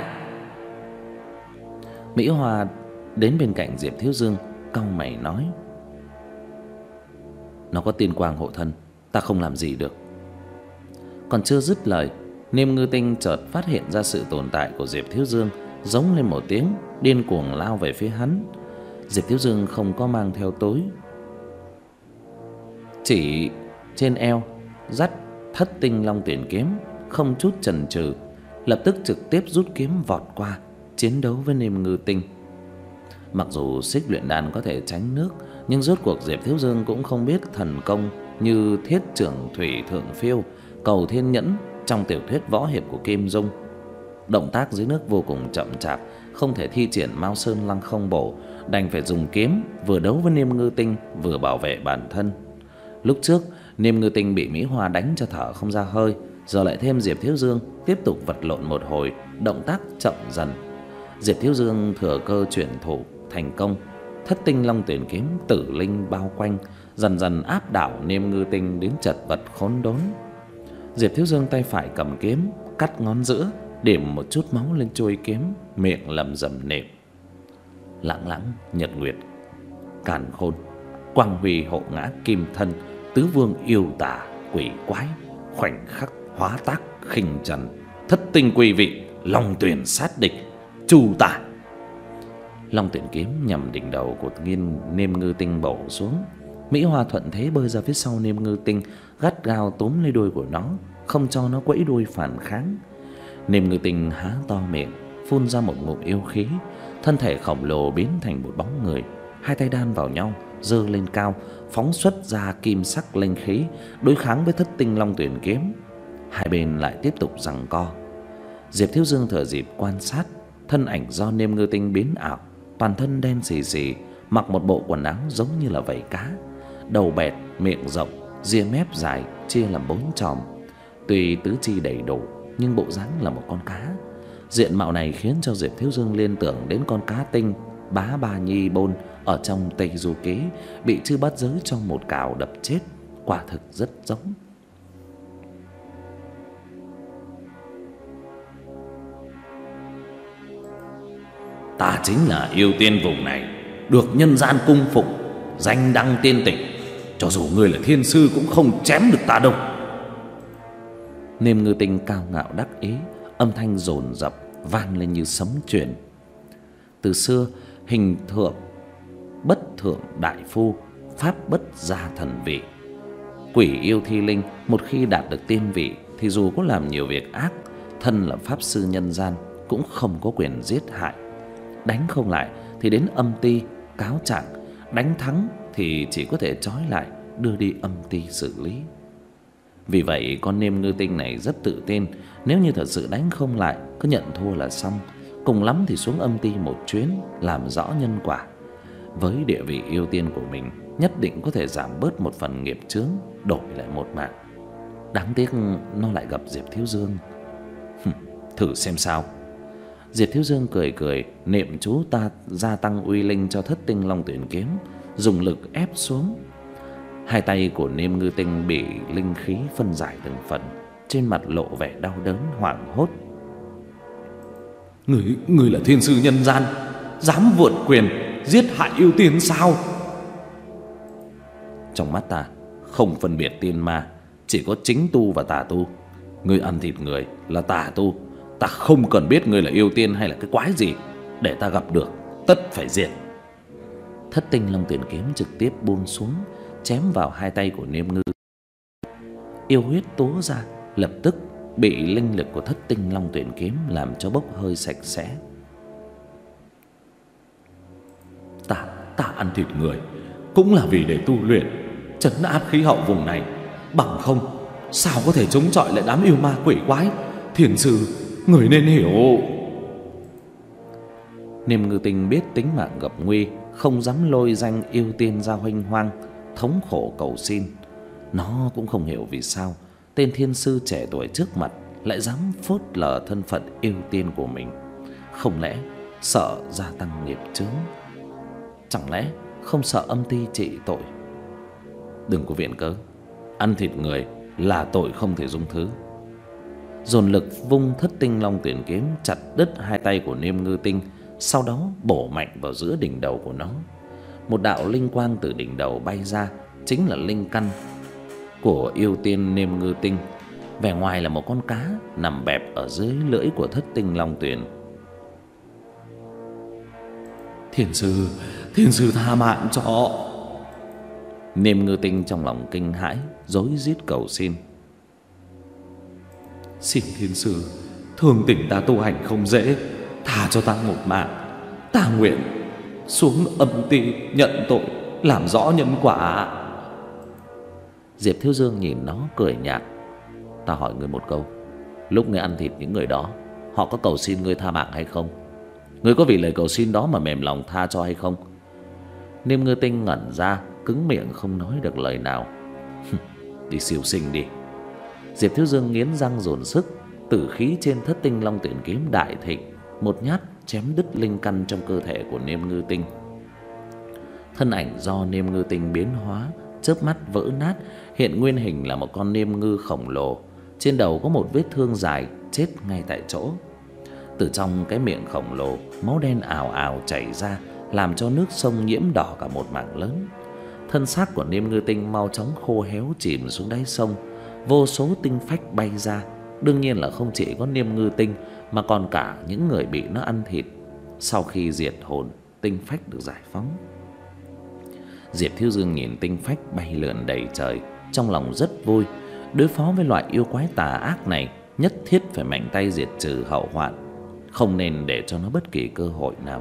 Mỹ Hoa đến bên cạnh Diệp Thiếu Dương, cau mày nói: Nó có tiên quang hộ thân, ta không làm gì được. Còn chưa dứt lời, nêm ngư tinh chợt phát hiện ra sự tồn tại của Diệp Thiếu Dương, giống lên một tiếng, điên cuồng lao về phía hắn. Diệp Thiếu Dương không có mang theo túi, chỉ trên eo dắt thất tinh long tuyển kiếm, không chút chần chừ, lập tức trực tiếp rút kiếm vọt qua, chiến đấu với nêm ngư tinh. Mặc dù xích luyện đan có thể tránh nước, nhưng rốt cuộc Diệp Thiếu Dương cũng không biết thần công như Thiết Trưởng Thủy Thượng Phiêu, Cầu Thiên Nhẫn trong tiểu thuyết võ hiệp của Kim Dung. Động tác dưới nước vô cùng chậm chạp, không thể thi triển Mao Sơn Lăng Không Bổ, đành phải dùng kiếm vừa đấu với nêm ngư tinh vừa bảo vệ bản thân. Lúc trước nêm ngư tinh bị Mỹ Hoa đánh cho thở không ra hơi, giờ lại thêm Diệp Thiếu Dương tiếp tục vật lộn một hồi, động tác chậm dần. Diệp Thiếu Dương thừa cơ chuyển thủ thành công, thất tinh long tuyển kiếm tử linh bao quanh, dần dần áp đảo nêm ngư tinh đến chật vật khốn đốn. Diệp Thiếu Dương tay phải cầm kiếm, cắt ngón giữa, điểm một chút máu lên chuôi kiếm, miệng lẩm rẩm niệm: Lãng lãng nhật nguyệt, càn khôn, quang huy hộ ngã kim thân, tứ vương yêu tà quỷ quái, khoảnh khắc hóa tác khinh trần, thất tinh quy vị, long tuyển sát địch, chu tả. Long tuyển kiếm nhằm đỉnh đầu của nghiên nêm ngư tinh bổ xuống. Mỹ Hoa thuận thế bơi ra phía sau nêm ngư tinh, gắt gao túm lấy đuôi của nó, không cho nó quẫy đuôi phản kháng. Nêm ngư tinh há to miệng, phun ra một ngụm yêu khí, thân thể khổng lồ biến thành một bóng người, hai tay đan vào nhau, giơ lên cao, phóng xuất ra kim sắc linh khí, đối kháng với thất tinh long tuyển kiếm. Hai bên lại tiếp tục giằng co. Diệp Thiếu Dương thừa dịp quan sát, thân ảnh do nêm ngư tinh biến ảo, toàn thân đen xì xì, mặc một bộ quần áo giống như là vảy cá, đầu bẹt, miệng rộng, ria mép dài, chia làm bốn chòm. Tuy tứ chi đầy đủ, nhưng bộ dáng là một con cá. Diện mạo này khiến cho Diệp Thiếu Dương liên tưởng đến con cá tinh Bá Bà Nhi Bôn ở trong Tây Du Ký, bị chư bắt giới trong một cào đập chết, quả thực rất giống. Ta chính là yêu tiên vùng này, được nhân gian cung phụng, danh đăng tiên tịch. Cho dù ngươi là thiên sư cũng không chém được ta đâu. Nêm Ngư Tinh cao ngạo đắc ý, âm thanh dồn dập vang lên như sấm truyền. Từ xưa, hình thượng bất thượng đại phu, pháp bất gia thần vị. Quỷ yêu thi linh một khi đạt được tiên vị thì dù có làm nhiều việc ác, thân là pháp sư nhân gian cũng không có quyền giết hại. Đánh không lại thì đến âm ty cáo trạng, đánh thắng thì chỉ có thể trói lại đưa đi âm ty xử lý. Vì vậy con Nêm Ngư Tinh này rất tự tin, nếu như thật sự đánh không lại, cứ nhận thua là xong, cùng lắm thì xuống âm ty một chuyến làm rõ nhân quả. Với địa vị yêu tiên của mình, nhất định có thể giảm bớt một phần nghiệp chướng, đổi lại một mạng. Đáng tiếc nó lại gặp Diệp Thiếu Dương. Thử xem sao. Diệp Thiếu Dương cười cười, niệm chú ta gia tăng uy linh cho Thất Tinh Long Tuyển Kiếm, dùng lực ép xuống. Hai tay của Nêm Ngư Tinh bị linh khí phân giải từng phần, trên mặt lộ vẻ đau đớn hoảng hốt. Người, người là thiên sư nhân gian, dám vượt quyền giết hại yêu tiên sao? Trong mắt ta không phân biệt tiên ma, chỉ có chính tu và tà tu. Người ăn thịt người là tà tu, ta không cần biết người là yêu tiên hay là cái quái gì, để ta gặp được tất phải diệt. Thất Tinh Long Tuyển Kiếm trực tiếp buông xuống, chém vào hai tay của Nêm Ngư. Yêu huyết tố ra, lập tức bị linh lực của Thất Tinh Long Tuyển Kiếm làm cho bốc hơi sạch sẽ. Ta, ta ăn thịt người cũng là vì để tu luyện, trấn áp khí hậu vùng này. Bằng không, sao có thể chống chọi lại đám yêu ma quỷ quái? Thiền sư, người nên hiểu. Nêm Ngư Tinh biết tính mạng gặp nguy, không dám lôi danh yêu tiên ra huênh hoang, thống khổ cầu xin. Nó cũng không hiểu vì sao tên thiên sư trẻ tuổi trước mặt lại dám phớt lờ thân phận yêu tiên của mình. Không lẽ sợ gia tăng nghiệp chướng? Chẳng lẽ không sợ âm ty trị tội? Đừng có viện cớ, ăn thịt người là tội không thể dung thứ. Dồn lực vung Thất Tinh Long Tuyển Kiếm chặt đứt hai tay của Nêm Ngư Tinh, sau đó bổ mạnh vào giữa đỉnh đầu của nó. Một đạo linh quang từ đỉnh đầu bay ra, chính là linh căn của yêu tiên Nêm Ngư Tinh. Vẻ ngoài là một con cá nằm bẹp ở dưới lưỡi của Thất Tinh Long Tuyển. Thiên sư, thiên sư tha mạng cho. Nêm Ngư Tinh trong lòng kinh hãi, rối rít cầu xin. Xin thiên sư, thương tình ta tu hành không dễ, tha cho ta một mạng. Ta nguyện xuống âm ty nhận tội, làm rõ nhân quả. Diệp Thiếu Dương nhìn nó cười nhạt. Ta hỏi ngươi một câu, lúc ngươi ăn thịt những người đó, họ có cầu xin ngươi tha mạng hay không? Ngươi có vì lời cầu xin đó mà mềm lòng tha cho hay không? Nêm Ngư Tinh ngẩn ra, cứng miệng không nói được lời nào. Đi siêu sinh đi. Diệp Thiếu Dương nghiến răng dồn sức, tử khí trên Thất Tinh Long Tuyển Kiếm đại thịnh, một nhát chém đứt linh căn trong cơ thể của Nêm Ngư Tinh. Thân ảnh do Nêm Ngư Tinh biến hóa, chớp mắt vỡ nát, hiện nguyên hình là một con nêm ngư khổng lồ, trên đầu có một vết thương dài, chết ngay tại chỗ. Từ trong cái miệng khổng lồ, máu đen ào ào chảy ra, làm cho nước sông nhiễm đỏ cả một mảng lớn. Thân xác của Nêm Ngư Tinh mau chóng khô héo chìm xuống đáy sông, vô số tinh phách bay ra. Đương nhiên là không chỉ có Nêm Ngư Tinh mà còn cả những người bị nó ăn thịt. Sau khi diệt hồn, tinh phách được giải phóng. Diệp Thiếu Dương nhìn tinh phách bay lượn đầy trời, trong lòng rất vui. Đối phó với loại yêu quái tà ác này, nhất thiết phải mạnh tay diệt trừ hậu hoạn, không nên để cho nó bất kỳ cơ hội nào.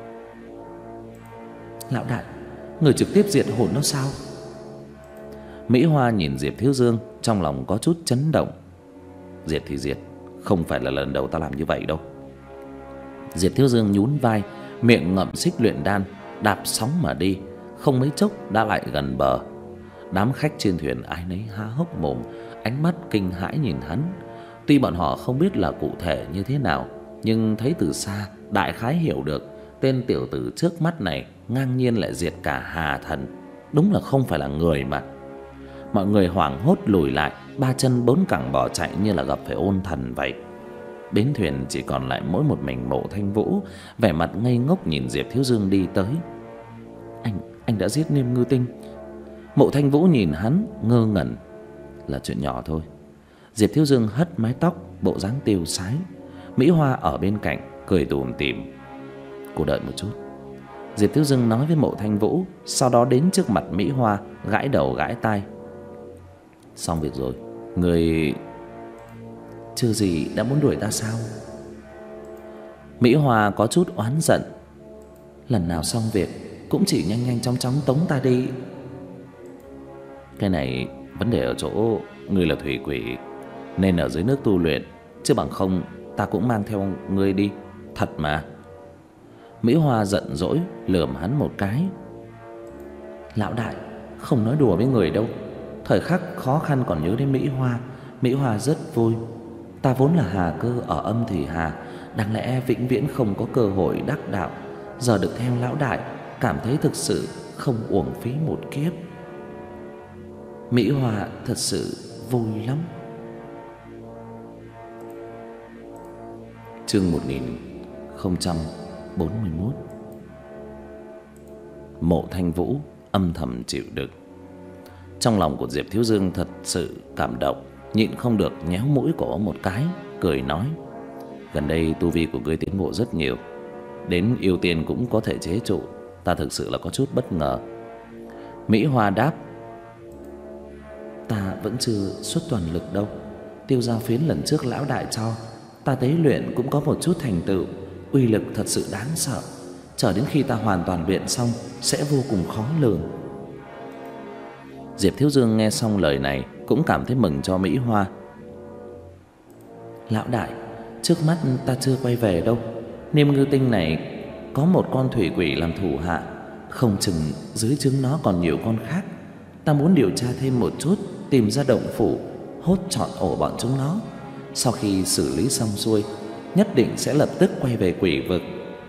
Lão đại, người trực tiếp diệt hồn nó sao? Mỹ Hoa nhìn Diệp Thiếu Dương, trong lòng có chút chấn động. Diệt thì diệt, không phải là lần đầu ta làm như vậy đâu. Diệp Thiếu Dương nhún vai, miệng ngậm xích luyện đan, đạp sóng mà đi. Không mấy chốc đã lại gần bờ. Đám khách trên thuyền ai nấy há hốc mồm, ánh mắt kinh hãi nhìn hắn. Tuy bọn họ không biết là cụ thể như thế nào, nhưng thấy từ xa đại khái hiểu được tên tiểu tử trước mắt này ngang nhiên lại diệt cả Hà Thần. Đúng là không phải là người mà. Mọi người hoảng hốt lùi lại, ba chân bốn cẳng bỏ chạy như là gặp phải ôn thần vậy. Bến thuyền chỉ còn lại mỗi một mình Mộ Thanh Vũ, vẻ mặt ngây ngốc nhìn Diệp Thiếu Dương đi tới. Anh, anh đã giết Niêm Ngư Tinh. Mộ Thanh Vũ nhìn hắn ngơ ngẩn. Là chuyện nhỏ thôi. Diệp Thiếu Dương hất mái tóc, bộ dáng tiêu sái. Mỹ Hoa ở bên cạnh cười tủm tỉm. Cô đợi một chút. Diệp Thiếu Dương nói với Mộ Thanh Vũ, sau đó đến trước mặt Mỹ Hoa, gãi đầu gãi tai. Xong việc rồi, người chưa gì đã muốn đuổi ta sao? Mỹ Hoa có chút oán giận. Lần nào xong việc cũng chỉ nhanh nhanh chóng chóng tống ta đi. Cái này vấn đề ở chỗ ngươi là thủy quỷ, nên ở dưới nước tu luyện, chứ bằng không ta cũng mang theo ngươi đi. Thật mà. Mỹ Hoa giận dỗi lườm hắn một cái. Lão đại, không nói đùa với người đâu. Thời khắc khó khăn còn nhớ đến Mỹ Hoa. Mỹ Hoa rất vui. Ta vốn là hà cơ ở âm thủy hà, đáng lẽ vĩnh viễn không có cơ hội đắc đạo. Giờ được theo lão đại, cảm thấy thực sự không uổng phí một kiếp. Mỹ Hoa thật sự vui lắm. Chương một nghìn không trăm bốn mươi mốt. Mộ Thanh Vũ âm thầm chịu đựng. Trong lòng của Diệp Thiếu Dương thật sự cảm động, nhịn không được nhéo mũi cổ một cái, cười nói: gần đây tu vi của ngươi tiến bộ rất nhiều, đến yêu tiên cũng có thể chế trụ, ta thực sự là có chút bất ngờ. Mỹ Hoa đáp: ta vẫn chưa xuất toàn lực đâu. Tiêu giao phiến lần trước lão đại cho ta tế luyện cũng có một chút thành tựu, uy lực thật sự đáng sợ. Chờ đến khi ta hoàn toàn luyện xong sẽ vô cùng khó lường. Diệp Thiếu Dương nghe xong lời này cũng cảm thấy mừng cho Mỹ Hoa. Lão đại, trước mắt ta chưa quay về đâu. Niêm Ngư Tinh này có một con thủy quỷ làm thủ hạ, không chừng dưới trướng nó còn nhiều con khác. Ta muốn điều tra thêm một chút, tìm ra động phủ, hốt trọn ổ bọn chúng nó. Sau khi xử lý xong xuôi, nhất định sẽ lập tức quay về quỷ vực.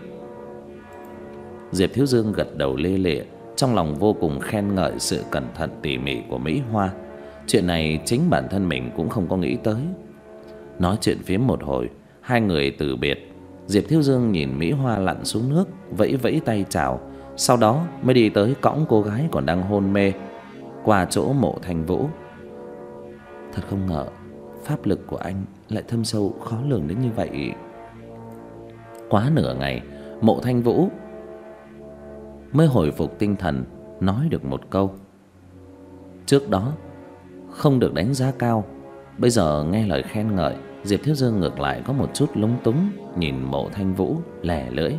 Diệp Thiếu Dương gật đầu lê lịa, trong lòng vô cùng khen ngợi sự cẩn thận tỉ mỉ của Mỹ Hoa. Chuyện này chính bản thân mình cũng không có nghĩ tới. Nói chuyện phiếm một hồi, hai người từ biệt. Diệp Thiếu Dương nhìn Mỹ Hoa lặn xuống nước, vẫy vẫy tay chào, sau đó mới đi tới cõng cô gái còn đang hôn mê qua chỗ Mộ Thanh Vũ. Thật không ngờ pháp lực của anh lại thâm sâu khó lường đến như vậy. Quá nửa ngày, Mộ Thanh Vũ mới hồi phục tinh thần, nói được một câu. Trước đó không được đánh giá cao, bây giờ nghe lời khen ngợi, Diệp Thiếu Dương ngược lại có một chút lúng túng, nhìn Mộ Thanh Vũ lẻ lưỡi.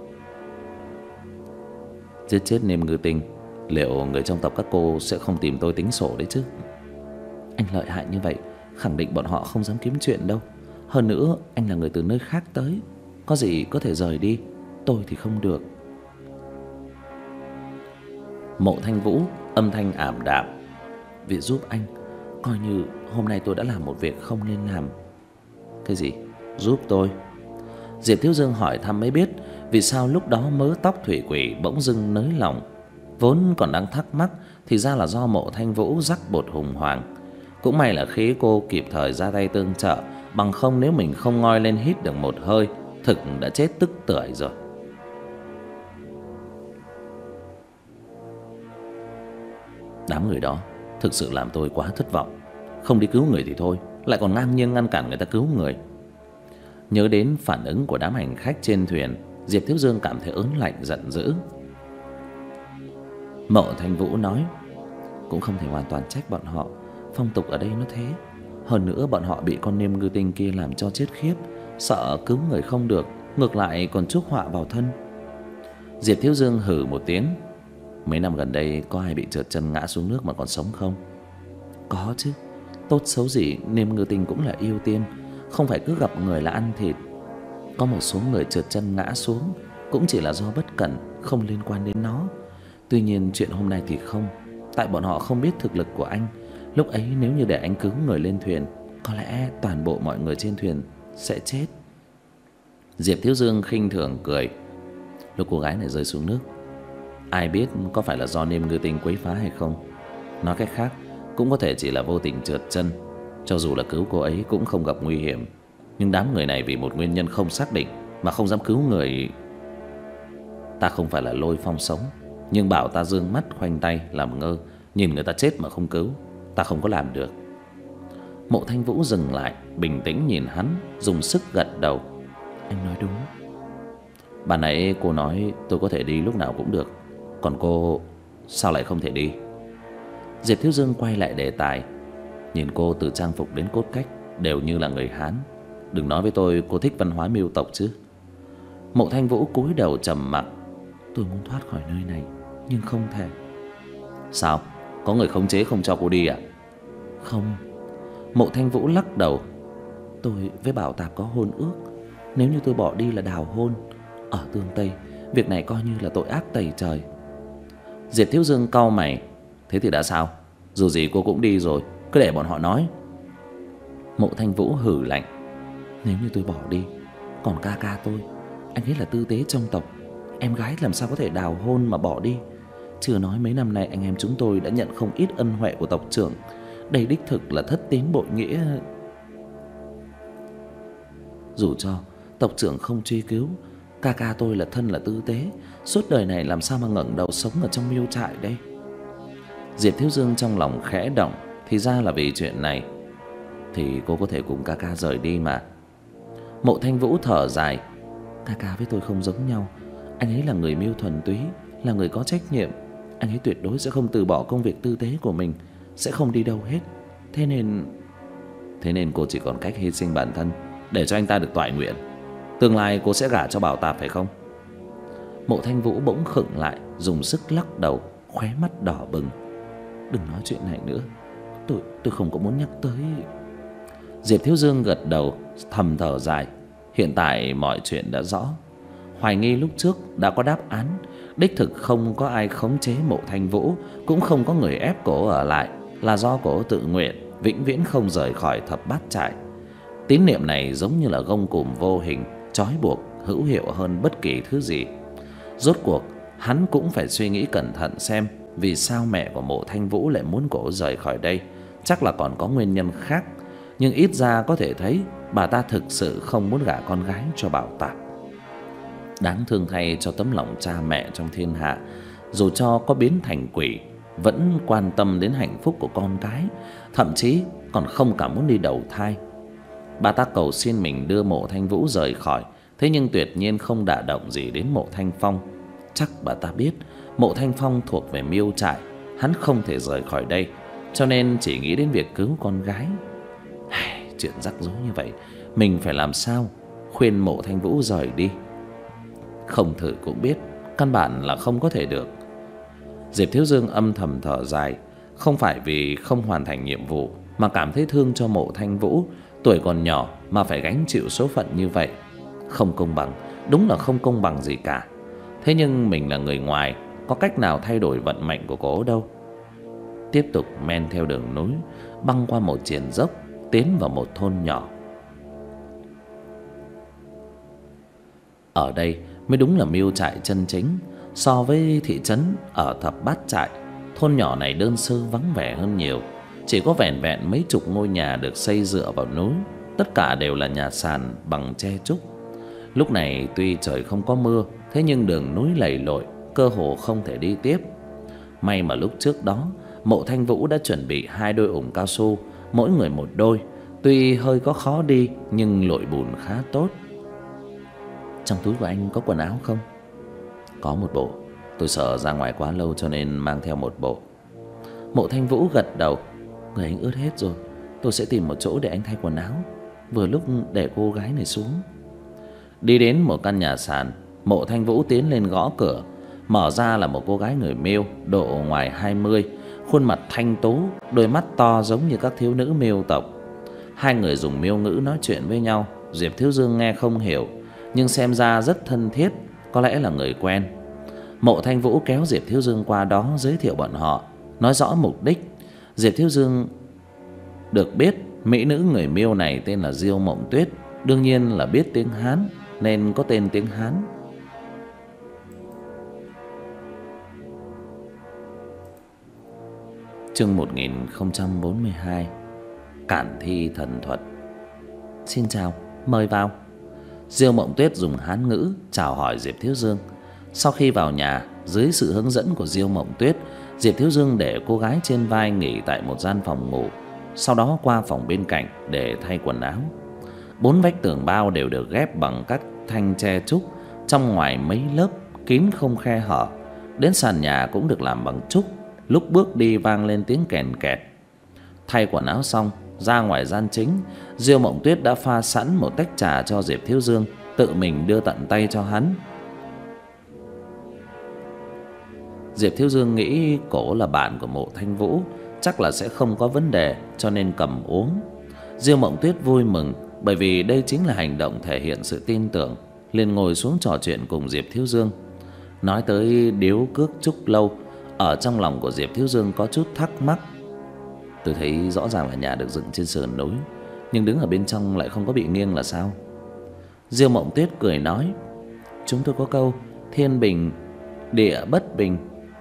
Giết chết Niêm Ngư Tinh, liệu người trong tộc các cô sẽ không tìm tôi tính sổ đấy chứ? Anh lợi hại như vậy, khẳng định bọn họ không dám kiếm chuyện đâu. Hơn nữa anh là người từ nơi khác tới, có gì có thể rời đi, tôi thì không được. Mộ Thanh Vũ âm thanh ảm đạm: vì giúp anh, coi như hôm nay tôi đã làm một việc không nên làm. Cái gì? Giúp tôi? Diệp Thiếu Dương hỏi thăm mới biết vì sao lúc đó mớ tóc thủy quỷ bỗng dưng nới lỏng. Vốn còn đang thắc mắc thì ra là do Mộ Thanh Vũ rắc bột hùng hoàng. Cũng may là khí cô kịp thời ra tay tương trợ, bằng không nếu mình không ngoi lên hít được một hơi, thực đã chết tức tưởi rồi. Đám người đó thực sự làm tôi quá thất vọng. Không đi cứu người thì thôi, lại còn ngang nhiên ngăn cản người ta cứu người. Nhớ đến phản ứng của đám hành khách trên thuyền, Diệp Thiếu Dương cảm thấy ớn lạnh giận dữ. Mộ Thanh Vũ nói: cũng không thể hoàn toàn trách bọn họ, phong tục ở đây nó thế. Hơn nữa bọn họ bị con Niêm Ngư Tinh kia làm cho chết khiếp, sợ cứu người không được, ngược lại còn chuốc họa vào thân. Diệp Thiếu Dương hừ một tiếng. Mấy năm gần đây có ai bị trượt chân ngã xuống nước mà còn sống không? Có chứ. Tốt xấu gì Niêm Ngư Tinh cũng là yêu tiên, không phải cứ gặp người là ăn thịt. Có một số người trượt chân ngã xuống cũng chỉ là do bất cẩn, không liên quan đến nó. Tuy nhiên chuyện hôm nay thì không, tại bọn họ không biết thực lực của anh. Lúc ấy nếu như để anh cứu người lên thuyền, có lẽ toàn bộ mọi người trên thuyền sẽ chết. Diệp Thiếu Dương khinh thường cười. Lúc cô gái này rơi xuống nước, ai biết có phải là do Niêm Ngư Tinh quấy phá hay không. Nói cách khác, cũng có thể chỉ là vô tình trượt chân. Cho dù là cứu cô ấy cũng không gặp nguy hiểm, Nhưng đám người này vì một nguyên nhân không xác định mà không dám cứu người. Ta không phải là Lôi Phong sống, nhưng bảo ta dương mắt khoanh tay làm ngơ, nhìn người ta chết mà không cứu, ta không có làm được. Mộ Thanh Vũ dừng lại, bình tĩnh nhìn hắn, dùng sức gật đầu. Anh nói đúng. Bà nãy cô nói tôi có thể đi lúc nào cũng được, còn cô sao lại không thể đi? Diệp Thiếu Dương quay lại đề tài. Nhìn cô từ trang phục đến cốt cách đều như là người Hán. Đừng nói với tôi cô thích văn hóa Miêu tộc chứ. Mộ Thanh Vũ cúi đầu trầm mặc. Tôi muốn thoát khỏi nơi này, nhưng không thể. Sao? Có người khống chế không cho cô đi à? Không. Mộ Thanh Vũ lắc đầu. Tôi với Bảo Tạp có hôn ước. Nếu như tôi bỏ đi là đào hôn. Ở Tương Tây, việc này coi như là tội ác tày trời. Diệp Thiếu Dương cau mày. Thế thì đã sao? Dù gì cô cũng đi rồi, cứ để bọn họ nói. Mộ Thanh Vũ hử lạnh. Nếu như tôi bỏ đi, còn ca ca tôi, anh ấy là tư tế trong tộc, em gái làm sao có thể đào hôn mà bỏ đi. Chưa nói mấy năm nay anh em chúng tôi đã nhận không ít ân huệ của tộc trưởng. Đây đích thực là thất tín bội nghĩa. Dù cho tộc trưởng không truy cứu, ca ca tôi là thân là tư tế, suốt đời này làm sao mà ngẩng đầu sống ở trong miêu trại đây. Diệp Thiếu Dương trong lòng khẽ động. Thì ra là vì chuyện này. Thì cô có thể cùng ca ca rời đi mà. Mộ Thanh Vũ thở dài. Ca ca với tôi không giống nhau. Anh ấy là người Miêu thuần túy, là người có trách nhiệm. Anh ấy tuyệt đối sẽ không từ bỏ công việc tư tế của mình, sẽ không đi đâu hết. Thế nên Thế nên cô chỉ còn cách hy sinh bản thân để cho anh ta được toại nguyện. Tương lai cô sẽ gả cho Bảo Tạp phải không? Mộ Thanh Vũ bỗng khựng lại, dùng sức lắc đầu, khóe mắt đỏ bừng. Đừng nói chuyện này nữa. Tôi tôi không có muốn nhắc tới. Diệp Thiếu Dương gật đầu, thầm thở dài. Hiện tại mọi chuyện đã rõ. Hoài nghi lúc trước đã có đáp án. Đích thực không có ai khống chế Mộ Thanh Vũ, cũng không có người ép cổ ở lại, là do cổ tự nguyện, vĩnh viễn không rời khỏi Thập Bát Trại. Tín niệm này giống như là gông cùm vô hình, trói buộc, hữu hiệu hơn bất kỳ thứ gì. Rốt cuộc hắn cũng phải suy nghĩ cẩn thận xem vì sao mẹ của Mộ Thanh Vũ lại muốn cổ rời khỏi đây. Chắc là còn có nguyên nhân khác, nhưng ít ra có thể thấy bà ta thực sự không muốn gả con gái cho Bảo Tạp. Đáng thương thay cho tấm lòng cha mẹ trong thiên hạ, dù cho có biến thành quỷ, vẫn quan tâm đến hạnh phúc của con cái, thậm chí còn không cả muốn đi đầu thai. Bà ta cầu xin mình đưa Mộ Thanh Vũ rời khỏi, thế nhưng tuyệt nhiên không đả động gì đến Mộ Thanh Phong. Chắc bà ta biết Mộ Thanh Phong thuộc về Miêu trại, hắn không thể rời khỏi đây, cho nên chỉ nghĩ đến việc cứu con gái. Chuyện rắc rối như vậy, mình phải làm sao khuyên Mộ Thanh Vũ rời đi? Không thử cũng biết, căn bản là không có thể được. Diệp Thiếu Dương âm thầm thở dài. Không phải vì không hoàn thành nhiệm vụ, mà cảm thấy thương cho Mộ Thanh Vũ. Tuổi còn nhỏ mà phải gánh chịu số phận như vậy, không công bằng, đúng là không công bằng gì cả. Thế nhưng mình là người ngoài, có cách nào thay đổi vận mệnh của cô đâu. Tiếp tục men theo đường núi, băng qua một triển dốc, tiến vào một thôn nhỏ. Ở đây mới đúng là Miêu trại chân chính. So với thị trấn ở Thập Bát Trại, thôn nhỏ này đơn sơ vắng vẻ hơn nhiều. Chỉ có vẻn vẹn mấy chục ngôi nhà được xây dựa vào núi, tất cả đều là nhà sàn bằng tre trúc. Lúc này tuy trời không có mưa, thế nhưng đường núi lầy lội, cơ hồ không thể đi tiếp. May mà lúc trước đó Mộ Thanh Vũ đã chuẩn bị hai đôi ủng cao su, mỗi người một đôi. Tuy hơi có khó đi nhưng lội bùn khá tốt. Trong túi của anh có quần áo không? Có một bộ, tôi sợ ra ngoài quá lâu cho nên mang theo một bộ. Mộ Thanh Vũ gật đầu. Người anh ướt hết rồi, tôi sẽ tìm một chỗ để anh thay quần áo, vừa lúc để cô gái này xuống. Đi đến một căn nhà sàn, Mộ Thanh Vũ tiến lên gõ cửa. Mở ra là một cô gái người Miêu, độ ngoài hai mươi, khuôn mặt thanh tú, đôi mắt to giống như các thiếu nữ Miêu tộc. Hai người dùng Miêu ngữ nói chuyện với nhau. Diệp Thiếu Dương nghe không hiểu, nhưng xem ra rất thân thiết, có lẽ là người quen. Mộ Thanh Vũ kéo Diệp Thiếu Dương qua đó, giới thiệu bọn họ, nói rõ mục đích. Diệp Thiếu Dương được biết mỹ nữ người Miêu này tên là Diêu Mộng Tuyết, đương nhiên là biết tiếng Hán nên có tên tiếng Hán. Chương một nghìn không trăm bốn mươi hai. Cản thi thần thuật. Xin chào, mời vào. Diêu Mộng Tuyết dùng Hán ngữ chào hỏi Diệp Thiếu Dương. Sau khi vào nhà, dưới sự hướng dẫn của Diêu Mộng Tuyết, Diệp Thiếu Dương để cô gái trên vai nghỉ tại một gian phòng ngủ, sau đó qua phòng bên cạnh để thay quần áo. Bốn vách tường bao đều được ghép bằng các thanh tre trúc, trong ngoài mấy lớp kín không khe hở. Đến sàn nhà cũng được làm bằng trúc, lúc bước đi vang lên tiếng kèn kẹt. Thay quần áo xong, ra ngoài gian chính, Diêu Mộng Tuyết đã pha sẵn một tách trà cho Diệp Thiếu Dương, tự mình đưa tận tay cho hắn. Diệp Thiếu Dương nghĩ cổ là bạn của Mộ Thanh Vũ, chắc là sẽ không có vấn đề, cho nên cầm uống. Diêu Mộng Tuyết vui mừng, bởi vì đây chính là hành động thể hiện sự tin tưởng, liền ngồi xuống trò chuyện cùng Diệp Thiếu Dương. Nói tới điếu cước trúc lâu, ở trong lòng của Diệp Thiếu Dương có chút thắc mắc. Tôi thấy rõ ràng là nhà được dựng trên sườn núi, nhưng đứng ở bên trong lại không có bị nghiêng là sao? Diêu Mộng Tuyết cười nói, chúng tôi có câu thiên bình địa bất bình,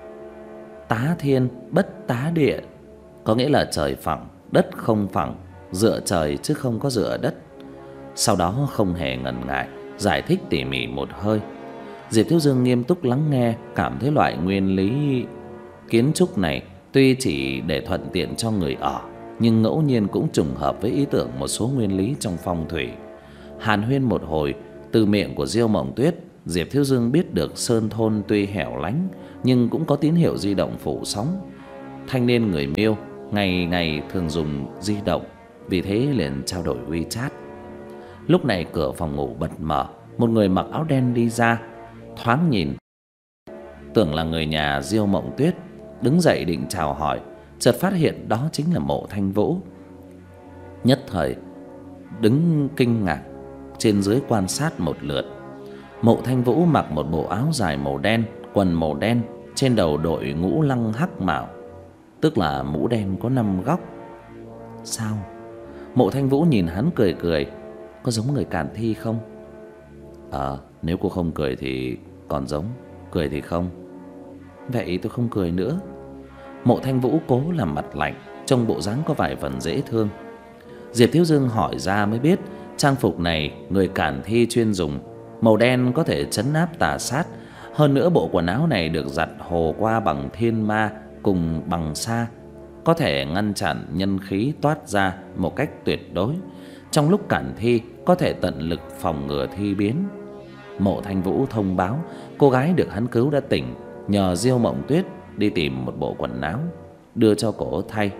tá thiên bất tá địa, có nghĩa là trời phẳng đất không phẳng, dựa trời chứ không có dựa đất. Sau đó không hề ngần ngại giải thích tỉ mỉ một hơi. Diệp Thiếu Dương nghiêm túc lắng nghe, cảm thấy loại nguyên lý kiến trúc này tuy chỉ để thuận tiện cho người ở, nhưng ngẫu nhiên cũng trùng hợp với ý tưởng một số nguyên lý trong phong thủy. Hàn huyên một hồi, từ miệng của Diêu Mộng Tuyết, Diệp Thiếu Dương biết được sơn thôn tuy hẻo lánh nhưng cũng có tín hiệu di động phủ sóng. Thanh niên người Miêu ngày ngày thường dùng di động, vì thế liền trao đổi WeChat. Lúc này cửa phòng ngủ bật mở, một người mặc áo đen đi ra. Thoáng nhìn tưởng là người nhà Diêu Mộng Tuyết, đứng dậy định chào hỏi, chợt phát hiện đó chính là Mộ Thanh Vũ. Nhất thời đứng kinh ngạc, trên dưới quan sát một lượt. Mộ Thanh Vũ mặc một bộ áo dài màu đen, quần màu đen, trên đầu đội ngũ lăng hắc mạo, tức là mũ đen có năm góc. Sao? Mộ Thanh Vũ nhìn hắn cười cười, có giống người Càn Thi không? Ờ, à, nếu cô không cười thì còn giống, cười thì không. Vậy tôi không cười nữa. Mộ Thanh Vũ cố làm mặt lạnh, trông bộ dáng có vài phần dễ thương. Diệp Thiếu Dương hỏi ra mới biết, trang phục này người Càn Thi chuyên dùng, màu đen có thể trấn áp tà sát. Hơn nữa bộ quần áo này được giặt hồ qua bằng thiên ma cùng bằng sa, có thể ngăn chặn nhân khí toát ra một cách tuyệt đối. Trong lúc Càn Thi có thể tận lực phòng ngừa thi biến. Mộ Thanh Vũ thông báo cô gái được hắn cứu đã tỉnh, nhờ Diêu Mộng Tuyết đi tìm một bộ quần áo đưa cho cổ thay.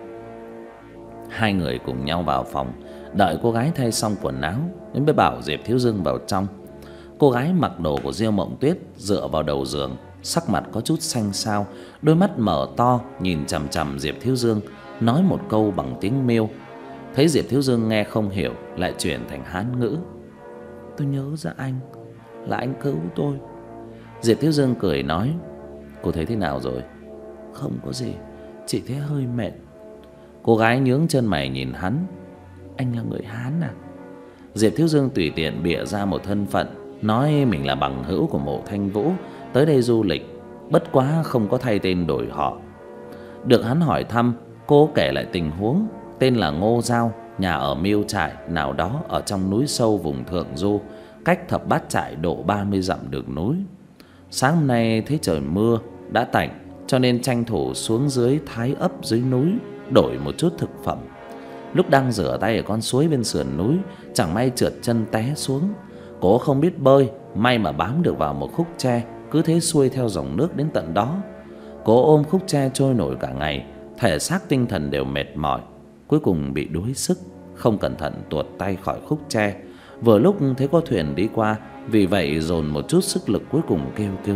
Hai người cùng nhau vào phòng, đợi cô gái thay xong quần áo nên mới bảo Diệp Thiếu Dương vào trong. Cô gái mặc đồ của Diêu Mộng Tuyết, dựa vào đầu giường, sắc mặt có chút xanh xao, đôi mắt mở to nhìn chằm chằm Diệp Thiếu Dương, nói một câu bằng tiếng Miêu. Thấy Diệp Thiếu Dương nghe không hiểu, lại chuyển thành Hán ngữ. Tôi nhớ ra anh, là anh cứu tôi. Diệp Thiếu Dương cười nói, cô thấy thế nào rồi? Không có gì, chỉ thấy hơi mệt. Cô gái nhướng chân mày nhìn hắn. Anh là người Hán à? Diệp Thiếu Dương tùy tiện bịa ra một thân phận, nói mình là bằng hữu của Mộ Thanh Vũ, tới đây du lịch, bất quá không có thay tên đổi họ. Được hắn hỏi thăm, cô kể lại tình huống. Tên là Ngô Giao, nhà ở miêu trại nào đó ở trong núi sâu vùng Thượng Du, cách Thập Bát Trại độ ba mươi dặm đường núi. Sáng hôm nay thấy trời mưa đã tạnh, cho nên tranh thủ xuống dưới Thái ấp dưới núi đổi một chút thực phẩm. Lúc đang rửa tay ở con suối bên sườn núi, chẳng may trượt chân té xuống. Cô không biết bơi, may mà bám được vào một khúc tre, cứ thế xuôi theo dòng nước đến tận đó. Cô ôm khúc tre trôi nổi cả ngày, thể xác tinh thần đều mệt mỏi, cuối cùng bị đuối sức, không cẩn thận tuột tay khỏi khúc tre. Vừa lúc thấy có thuyền đi qua, vì vậy dồn một chút sức lực cuối cùng kêu cứu.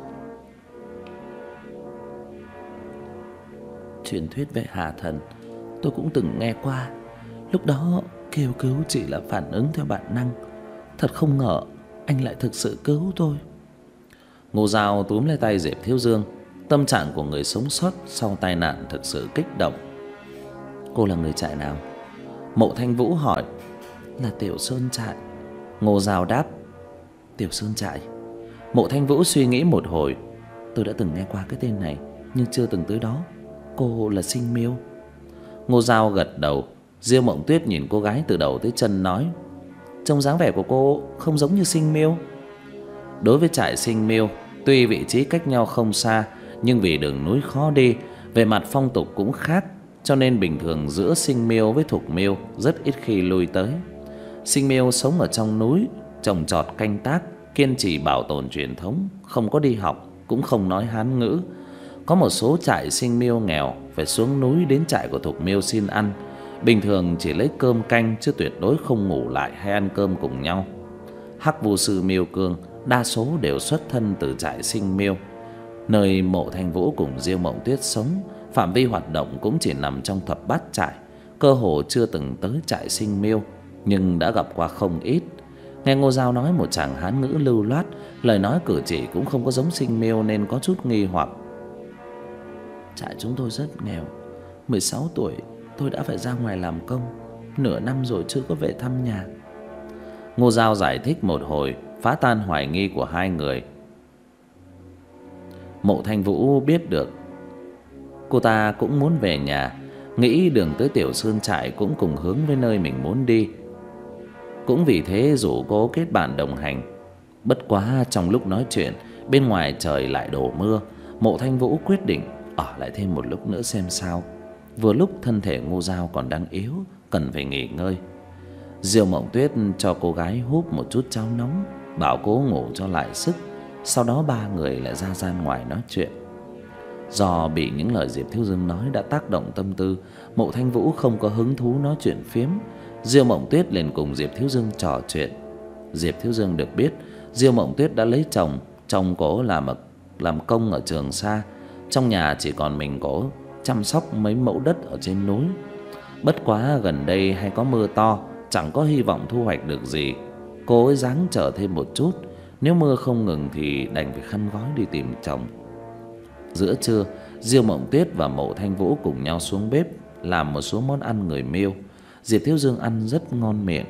Truyền thuyết về Hà Thần tôi cũng từng nghe qua. Lúc đó kêu cứu chỉ là phản ứng theo bản năng. Thật không ngờ anh lại thực sự cứu tôi. Ngô Giao túm lấy tay Diệp Thiếu Dương. Tâm trạng của người sống sót sau tai nạn thực sự kích động. Cô là người trại nào? Mộ Thanh Vũ hỏi. Là Tiểu Sơn Trại. Ngô Giao đáp. Tiểu Sơn Trại. Mộ Thanh Vũ suy nghĩ một hồi. Tôi đã từng nghe qua cái tên này, nhưng chưa từng tới đó. Cô là Sinh Miêu? Ngô Giao gật đầu. Diêu Mộng Tuyết nhìn cô gái từ đầu tới chân nói. trông dáng vẻ của cô không giống như Sinh Miêu. Đối với trại Sinh Miêu, tuy vị trí cách nhau không xa, nhưng vì đường núi khó đi, về mặt phong tục cũng khác, cho nên bình thường giữa Sinh Miêu với Thục Miêu rất ít khi lui tới. Sinh Miêu sống ở trong núi, trồng trọt canh tác, kiên trì bảo tồn truyền thống, không có đi học, cũng không nói Hán ngữ. Có một số trại Sinh Miêu nghèo phải xuống núi đến trại của Thục Miêu xin ăn, bình thường chỉ lấy cơm canh chứ tuyệt đối không ngủ lại hay ăn cơm cùng nhau. Hắc Vu sư Miêu Cương đa số đều xuất thân từ trại Sinh Miêu. Nơi Mộ Thanh Vũ cùng Diêu Mộng Tuyết sống, phạm vi hoạt động cũng chỉ nằm trong thập bát trại, cơ hồ chưa từng tới trại Sinh Miêu, nhưng đã gặp qua không ít. Nghe Ngô Dao nói một tràng Hán ngữ lưu loát, lời nói cử chỉ cũng không có giống Sinh Miêu nên có chút nghi hoặc. Trại chúng tôi rất nghèo, mười sáu tuổi tôi đã phải ra ngoài làm công, nửa năm rồi chưa có về thăm nhà. Ngô Dao giải thích một hồi, phá tan hoài nghi của hai người. Mộ Thanh Vũ biết được cô ta cũng muốn về nhà, nghĩ đường tới Tiểu Sơn trại cũng cùng hướng với nơi mình muốn đi, cũng vì thế rủ cô kết bạn đồng hành. Bất quá trong lúc nói chuyện, bên ngoài trời lại đổ mưa. Mộ Thanh Vũ quyết định ở lại thêm một lúc nữa xem sao. Vừa lúc thân thể Ngô Dao còn đang yếu, cần phải nghỉ ngơi. Diêu Mộng Tuyết cho cô gái húp một chút cháo nóng, bảo cô ngủ cho lại sức. Sau đó ba người lại ra gian ngoài nói chuyện. Do bị những lời Diệp Thiếu Dương nói đã tác động tâm tư, Mộ Thanh Vũ không có hứng thú nói chuyện phiếm. Diêu Mộng Tuyết liền cùng Diệp Thiếu Dương trò chuyện. Diệp Thiếu Dương được biết Diêu Mộng Tuyết đã lấy chồng, chồng cô làm làm công ở Trường Sa, trong nhà chỉ còn mình cô chăm sóc mấy mẫu đất ở trên núi. Bất quá gần đây hay có mưa to, chẳng có hy vọng thu hoạch được gì. Cô ấy ráng chờ thêm một chút, nếu mưa không ngừng thì đành phải khăn gói đi tìm chồng. Giữa trưa, Diêu Mộng Tuyết và Mộ Thanh Vũ cùng nhau xuống bếp làm một số món ăn người Miêu. Diệp Thiếu Dương ăn rất ngon miệng.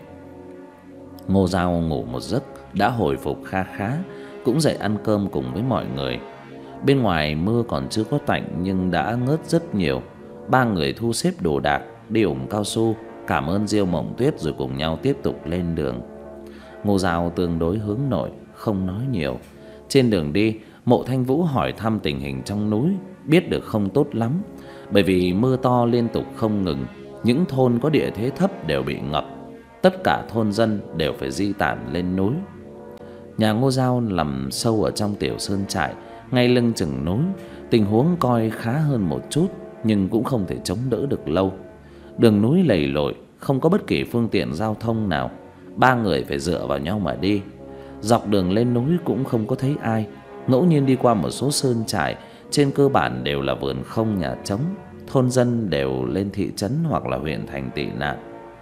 Ngô Dao ngủ một giấc đã hồi phục kha khá, cũng dậy ăn cơm cùng với mọi người. Bên ngoài mưa còn chưa có tạnh nhưng đã ngớt rất nhiều. Ba người thu xếp đồ đạc, đi ủng cao su, cảm ơn Diêu Mộng Tuyết rồi cùng nhau tiếp tục lên đường. Ngô Dao tương đối hướng nội, không nói nhiều. Trên đường đi, Mộ Thanh Vũ hỏi thăm tình hình trong núi, biết được không tốt lắm, bởi vì mưa to liên tục không ngừng, những thôn có địa thế thấp đều bị ngập, tất cả thôn dân đều phải di tản lên núi. Nhà Ngô Dao nằm sâu ở trong Tiểu Sơn trại, ngay lưng chừng núi, tình huống coi khá hơn một chút, nhưng cũng không thể chống đỡ được lâu. Đường núi lầy lội, không có bất kỳ phương tiện giao thông nào, ba người phải dựa vào nhau mà đi. Dọc đường lên núi cũng không có thấy ai, ngẫu nhiên đi qua một số sơn trại, trên cơ bản đều là vườn không nhà trống, thôn dân đều lên thị trấn hoặc là huyện thành tị nạn.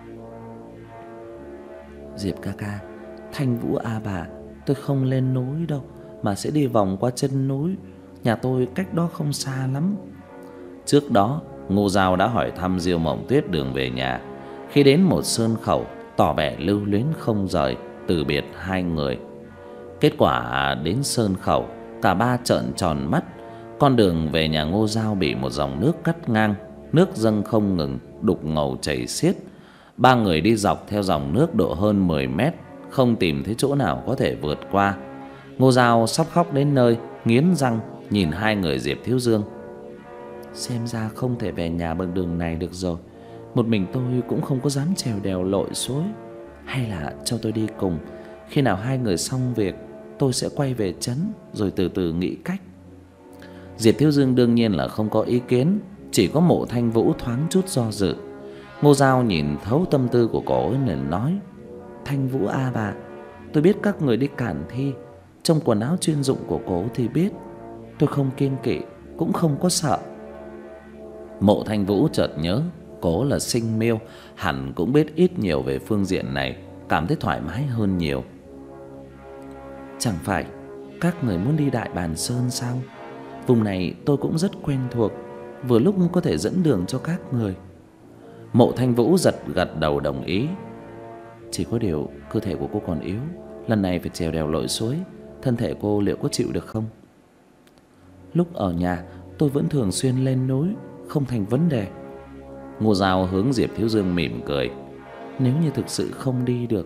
Diệp ca ca, Thanh Vũ a bà, tôi không lên núi đâu, mà sẽ đi vòng qua chân núi, nhà tôi cách đó không xa lắm. Trước đó, Ngô Dao đã hỏi thăm Diêu Mộng Tuyết đường về nhà. Khi đến một sơn khẩu, tỏ vẻ lưu luyến không rời, từ biệt hai người. Kết quả đến sơn khẩu, cả ba trợn tròn mắt. Con đường về nhà Ngô Dao bị một dòng nước cắt ngang, nước dâng không ngừng, đục ngầu chảy xiết. Ba người đi dọc theo dòng nước độ hơn mười mét, không tìm thấy chỗ nào có thể vượt qua. Ngô Dao sắp khóc đến nơi, nghiến răng nhìn hai người Diệp Thiếu Dương. Xem ra không thể về nhà bằng đường này được rồi. Một mình tôi cũng không có dám trèo đèo lội suối. Hay là cho tôi đi cùng, khi nào hai người xong việc, tôi sẽ quay về trấn rồi từ từ nghĩ cách. Diệp Thiếu Dương đương nhiên là không có ý kiến, chỉ có Mộ Thanh Vũ thoáng chút do dự. Ngô Dao nhìn thấu tâm tư của cô ấy nên nói: Thanh Vũ a bà, tôi biết các người đi cản thi, trong quần áo chuyên dụng của cô thì biết, tôi không kiêng kỵ, cũng không có sợ. Mộ Thanh Vũ chợt nhớ cô là Sinh Miêu, hẳn cũng biết ít nhiều về phương diện này, cảm thấy thoải mái hơn nhiều. Chẳng phải các người muốn đi Đại Bàn Sơn sao? Vùng này tôi cũng rất quen thuộc, vừa lúc có thể dẫn đường cho các người. Mộ Thanh Vũ giật gật đầu đồng ý. Chỉ có điều cơ thể của cô còn yếu, lần này phải trèo đèo lội suối, thân thể cô liệu có chịu được không? Lúc ở nhà tôi vẫn thường xuyên lên núi, không thành vấn đề. Ngô Dao hướng Diệp Thiếu Dương mỉm cười. Nếu như thực sự không đi được,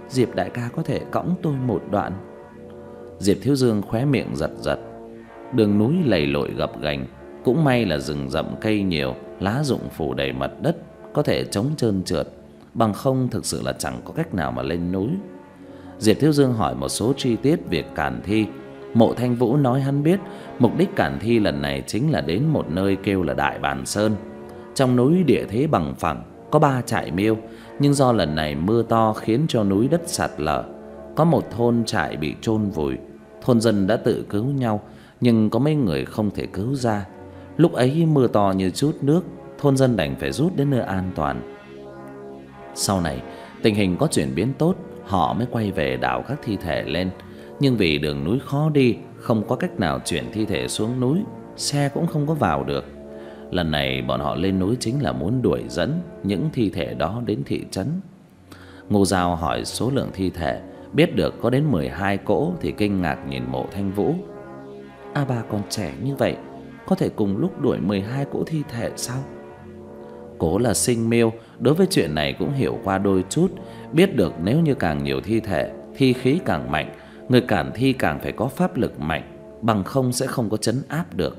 Diệp đại ca có thể cõng tôi một đoạn. Diệp Thiếu Dương khóe miệng giật giật. Đường núi lầy lội gập ghềnh, cũng may là rừng rậm cây nhiều, lá rụng phủ đầy mặt đất, có thể chống trơn trượt, bằng không thực sự là chẳng có cách nào mà lên núi. Diệp Thiếu Dương hỏi một số chi tiết việc càn thi. Mộ Thanh Vũ nói hắn biết mục đích càn thi lần này chính là đến một nơi kêu là Đại Bàn Sơn. Trong núi địa thế bằng phẳng, có ba trại miêu, nhưng do lần này mưa to khiến cho núi đất sạt lở, có một thôn trại bị chôn vùi. Thôn dân đã tự cứu nhau, nhưng có mấy người không thể cứu ra. Lúc ấy mưa to như trút nước, thôn dân đành phải rút đến nơi an toàn. Sau này tình hình có chuyển biến tốt, họ mới quay về đào các thi thể lên. Nhưng vì đường núi khó đi, không có cách nào chuyển thi thể xuống núi, xe cũng không có vào được. Lần này bọn họ lên núi chính là muốn đuổi dẫn những thi thể đó đến thị trấn. Ngô Giao hỏi số lượng thi thể, biết được có đến mười hai cỗ thì kinh ngạc nhìn Mộ Thanh Vũ. A Ba còn trẻ như vậy, có thể cùng lúc đuổi mười hai cỗ thi thể sao? Cố là sinh miêu, đối với chuyện này cũng hiểu qua đôi chút, biết được nếu như càng nhiều thi thể, thi khí càng mạnh, người cản thi càng phải có pháp lực mạnh, bằng không sẽ không có trấn áp được.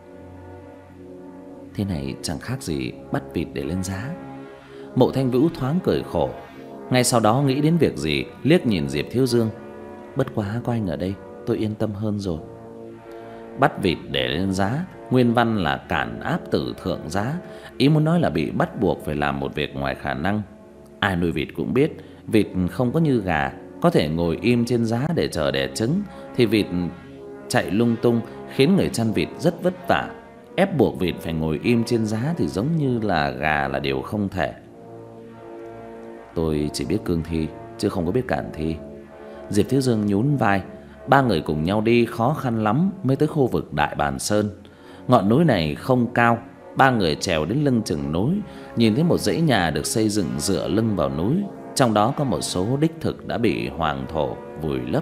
Thế này chẳng khác gì bắt vịt để lên giá. Mộ Thanh Vũ thoáng cười khổ, ngay sau đó nghĩ đến việc gì, liếc nhìn Diệp Thiếu Dương. Bất quá có anh ở đây, tôi yên tâm hơn rồi. Bắt vịt để lên giá, nguyên văn là cản áp tử thượng giá, ý muốn nói là bị bắt buộc phải làm một việc ngoài khả năng. Ai nuôi vịt cũng biết, vịt không có như gà, có thể ngồi im trên giá để chờ đẻ trứng, thì vịt chạy lung tung khiến người chăn vịt rất vất vả. Ép buộc vịt phải ngồi im trên giá thì giống như là gà là điều không thể. Tôi chỉ biết cương thi, chứ không có biết cản thi. Diệp Thiếu Dương nhún vai. Ba người cùng nhau đi khó khăn lắm mới tới khu vực Đại Bàn Sơn. Ngọn núi này không cao, ba người trèo đến lưng chừng núi, nhìn thấy một dãy nhà được xây dựng dựa lưng vào núi, trong đó có một số đích thực đã bị hoàng thổ vùi lấp.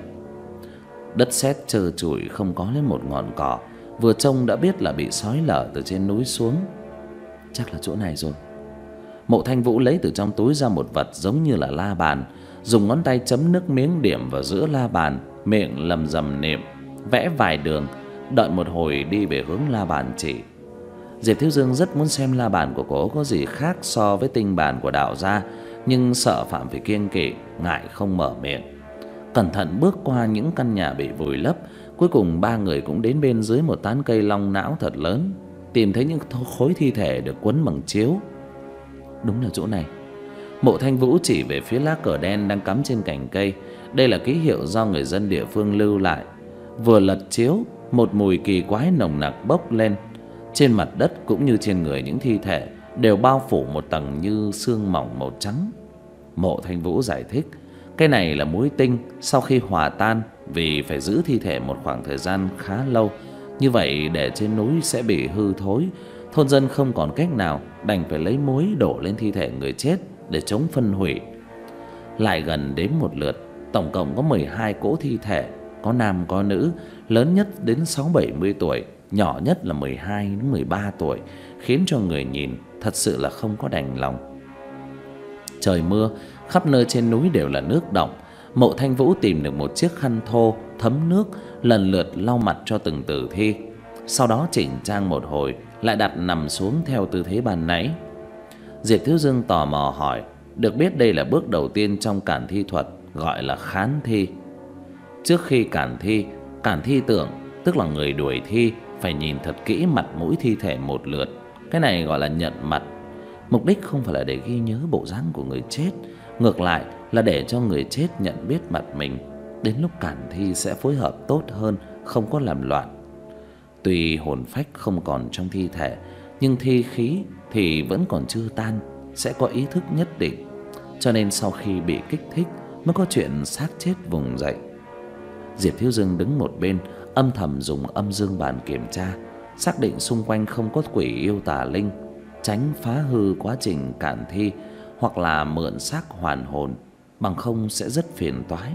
Đất sét trơ trụi, không có lên một ngọn cỏ, vừa trông đã biết là bị xói lở từ trên núi xuống. Chắc là chỗ này rồi. Mộ Thanh Vũ lấy từ trong túi ra một vật giống như là la bàn, dùng ngón tay chấm nước miếng điểm vào giữa la bàn, miệng lầm rầm niệm, vẽ vài đường, đợi một hồi đi về hướng la bàn chỉ. Diệp Thiếu Dương rất muốn xem la bàn của cô có gì khác so với tinh bàn của đạo gia, nhưng sợ Phạm Phải kiêng kỵ, ngại không mở miệng. Cẩn thận bước qua những căn nhà bị vùi lấp, cuối cùng ba người cũng đến bên dưới một tán cây long não thật lớn, tìm thấy những khối thi thể được quấn bằng chiếu. Đúng là chỗ này. Mộ Thanh Vũ chỉ về phía lá cờ đen đang cắm trên cành cây. Đây là ký hiệu do người dân địa phương lưu lại. Vừa lật chiếu, một mùi kỳ quái nồng nặc bốc lên. Trên mặt đất cũng như trên người những thi thể đều bao phủ một tầng như sương mỏng màu trắng. Mộ Thanh Vũ giải thích, cái này là muối tinh sau khi hòa tan, vì phải giữ thi thể một khoảng thời gian khá lâu, như vậy để trên núi sẽ bị hư thối. Thôn dân không còn cách nào, đành phải lấy muối đổ lên thi thể người chết để chống phân hủy. Lại gần đếm một lượt, tổng cộng có mười hai cỗ thi thể, có nam có nữ, lớn nhất đến sáu bảy mươi tuổi, nhỏ nhất là mười hai đến mười ba tuổi, khiến cho người nhìn thật sự là không có đành lòng. Trời mưa, khắp nơi trên núi đều là nước đọng. Mộ Thanh Vũ tìm được một chiếc khăn thô thấm nước, lần lượt lau mặt cho từng tử thi, sau đó chỉnh trang một hồi, lại đặt nằm xuống theo tư thế ban nãy. Diệp Thiếu Dương tò mò hỏi, được biết đây là bước đầu tiên trong cản thi thuật, gọi là khán thi. Trước khi cản thi, cản thi tưởng, tức là người đuổi thi phải nhìn thật kỹ mặt mũi thi thể một lượt. Cái này gọi là nhận mặt. Mục đích không phải là để ghi nhớ bộ dáng của người chết, ngược lại là để cho người chết nhận biết mặt mình. Đến lúc cản thi sẽ phối hợp tốt hơn, không có làm loạn. Tuy hồn phách không còn trong thi thể, nhưng thi khí thì vẫn còn chưa tan, sẽ có ý thức nhất định. Cho nên sau khi bị kích thích mới có chuyện xác chết vùng dậy. Diệp Thiếu Dương đứng một bên, âm thầm dùng âm dương bàn kiểm tra, xác định xung quanh không có quỷ yêu tà linh, tránh phá hư quá trình cản thi hoặc là mượn xác hoàn hồn, bằng không sẽ rất phiền toái.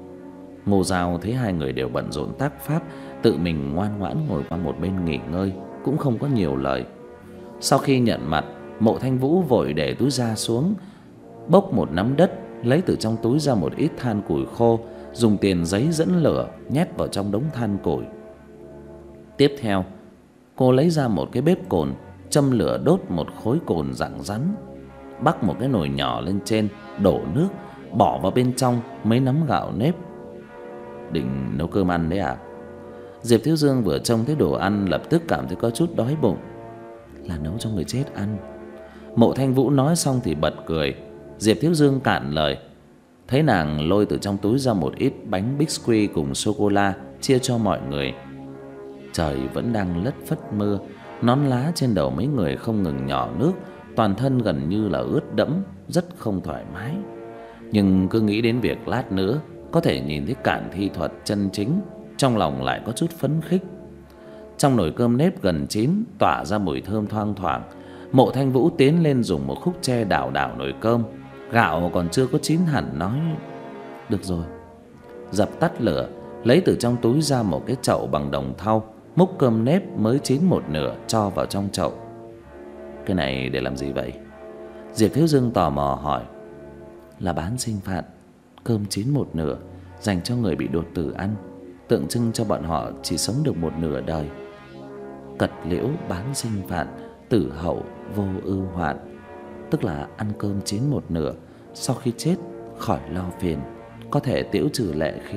Ngô Giao thấy hai người đều bận rộn tác pháp, tự mình ngoan ngoãn ngồi qua một bên nghỉ ngơi, cũng không có nhiều lời. Sau khi nhận mặt, Mộ Thanh Vũ vội để túi da xuống, bốc một nắm đất lấy từ trong túi ra một ít than củi khô, dùng tiền giấy dẫn lửa nhét vào trong đống than củi. Tiếp theo, cô lấy ra một cái bếp cồn, châm lửa đốt một khối cồn dạng rắn, bắc một cái nồi nhỏ lên trên, đổ nước, bỏ vào bên trong mấy nắm gạo nếp. Định nấu cơm ăn đấy à? Diệp Thiếu Dương vừa trông thấy đồ ăn lập tức cảm thấy có chút đói bụng. Là nấu cho người chết ăn. Mộ Thanh Vũ nói xong thì bật cười. Diệp Thiếu Dương cạn lời. Thấy nàng lôi từ trong túi ra một ít bánh biscuit cùng sô cô la chia cho mọi người. Trời vẫn đang lất phất mưa, nón lá trên đầu mấy người không ngừng nhỏ nước, toàn thân gần như là ướt đẫm, rất không thoải mái. Nhưng cứ nghĩ đến việc lát nữa có thể nhìn thấy cạn thi thuật chân chính, trong lòng lại có chút phấn khích. Trong nồi cơm nếp gần chín tỏa ra mùi thơm thoang thoảng. Mộ Thanh Vũ tiến lên dùng một khúc tre đảo đảo nồi cơm. Gạo còn chưa có chín hẳn nói: được rồi. Dập tắt lửa, lấy từ trong túi ra một cái chậu bằng đồng thau, múc cơm nếp mới chín một nửa cho vào trong chậu. Cái này để làm gì vậy? Diệp Thiếu Dương tò mò hỏi. Là bán sinh phạt, cơm chín một nửa dành cho người bị đột tử ăn, tượng trưng cho bọn họ chỉ sống được một nửa đời. Cật liễu bán sinh phạt, tử hậu vô ưu hoạn. Tức là ăn cơm chín một nửa, sau khi chết khỏi lo phiền, có thể tiễu trừ lệ khí.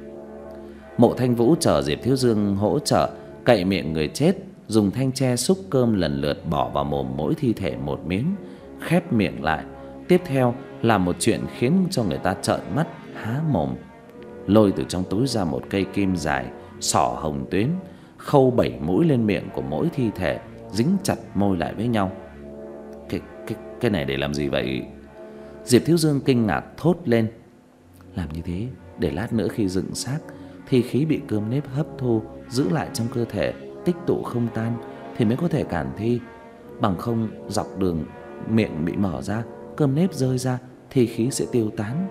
Mộ Thanh Vũ chờ Diệp Thiếu Dương hỗ trợ cậy miệng người chết, dùng thanh tre xúc cơm lần lượt bỏ vào mồm mỗi thi thể một miếng, khép miệng lại. Tiếp theo là một chuyện khiến cho người ta trợn mắt há mồm. Lôi từ trong túi ra một cây kim dài, xỏ hồng tuyến, khâu bảy mũi lên miệng của mỗi thi thể, dính chặt môi lại với nhau. Cái cái cái này để làm gì vậy? Diệp Thiếu Dương kinh ngạc thốt lên. Làm như thế để lát nữa khi dựng xác, thi khí bị cơm nếp hấp thu giữ lại trong cơ thể, tích tụ không tan thì mới có thể cản thi. Bằng không dọc đường miệng bị mở ra, cơm nếp rơi ra, thi khí sẽ tiêu tán.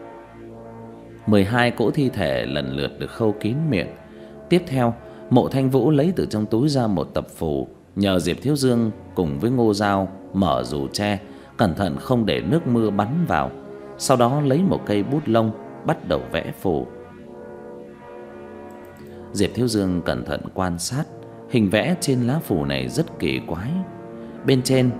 mười hai cỗ thi thể lần lượt được khâu kín miệng. Tiếp theo, Mộ Thanh Vũ lấy từ trong túi ra một tập phù, nhờ Diệp Thiếu Dương cùng với Ngô Dao mở dù tre, cẩn thận không để nước mưa bắn vào. Sau đó lấy một cây bút lông bắt đầu vẽ phù. Diệp Thiếu Dương cẩn thận quan sát, hình vẽ trên lá phù này rất kỳ quái. Bên trên.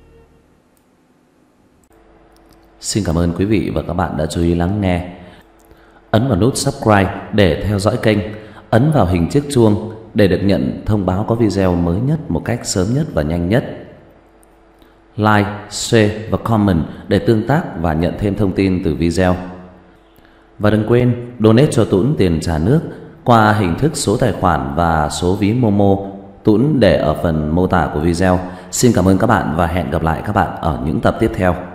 Xin cảm ơn quý vị và các bạn đã chú ý lắng nghe. Ấn vào nút subscribe để theo dõi kênh, ấn vào hình chiếc chuông để được nhận thông báo có video mới nhất một cách sớm nhất và nhanh nhất. Like, share và comment để tương tác và nhận thêm thông tin từ video. Và đừng quên donate cho Tuấn tiền trả nước qua hình thức số tài khoản và số ví Momo, Tuấn để ở phần mô tả của video. Xin cảm ơn các bạn và hẹn gặp lại các bạn ở những tập tiếp theo.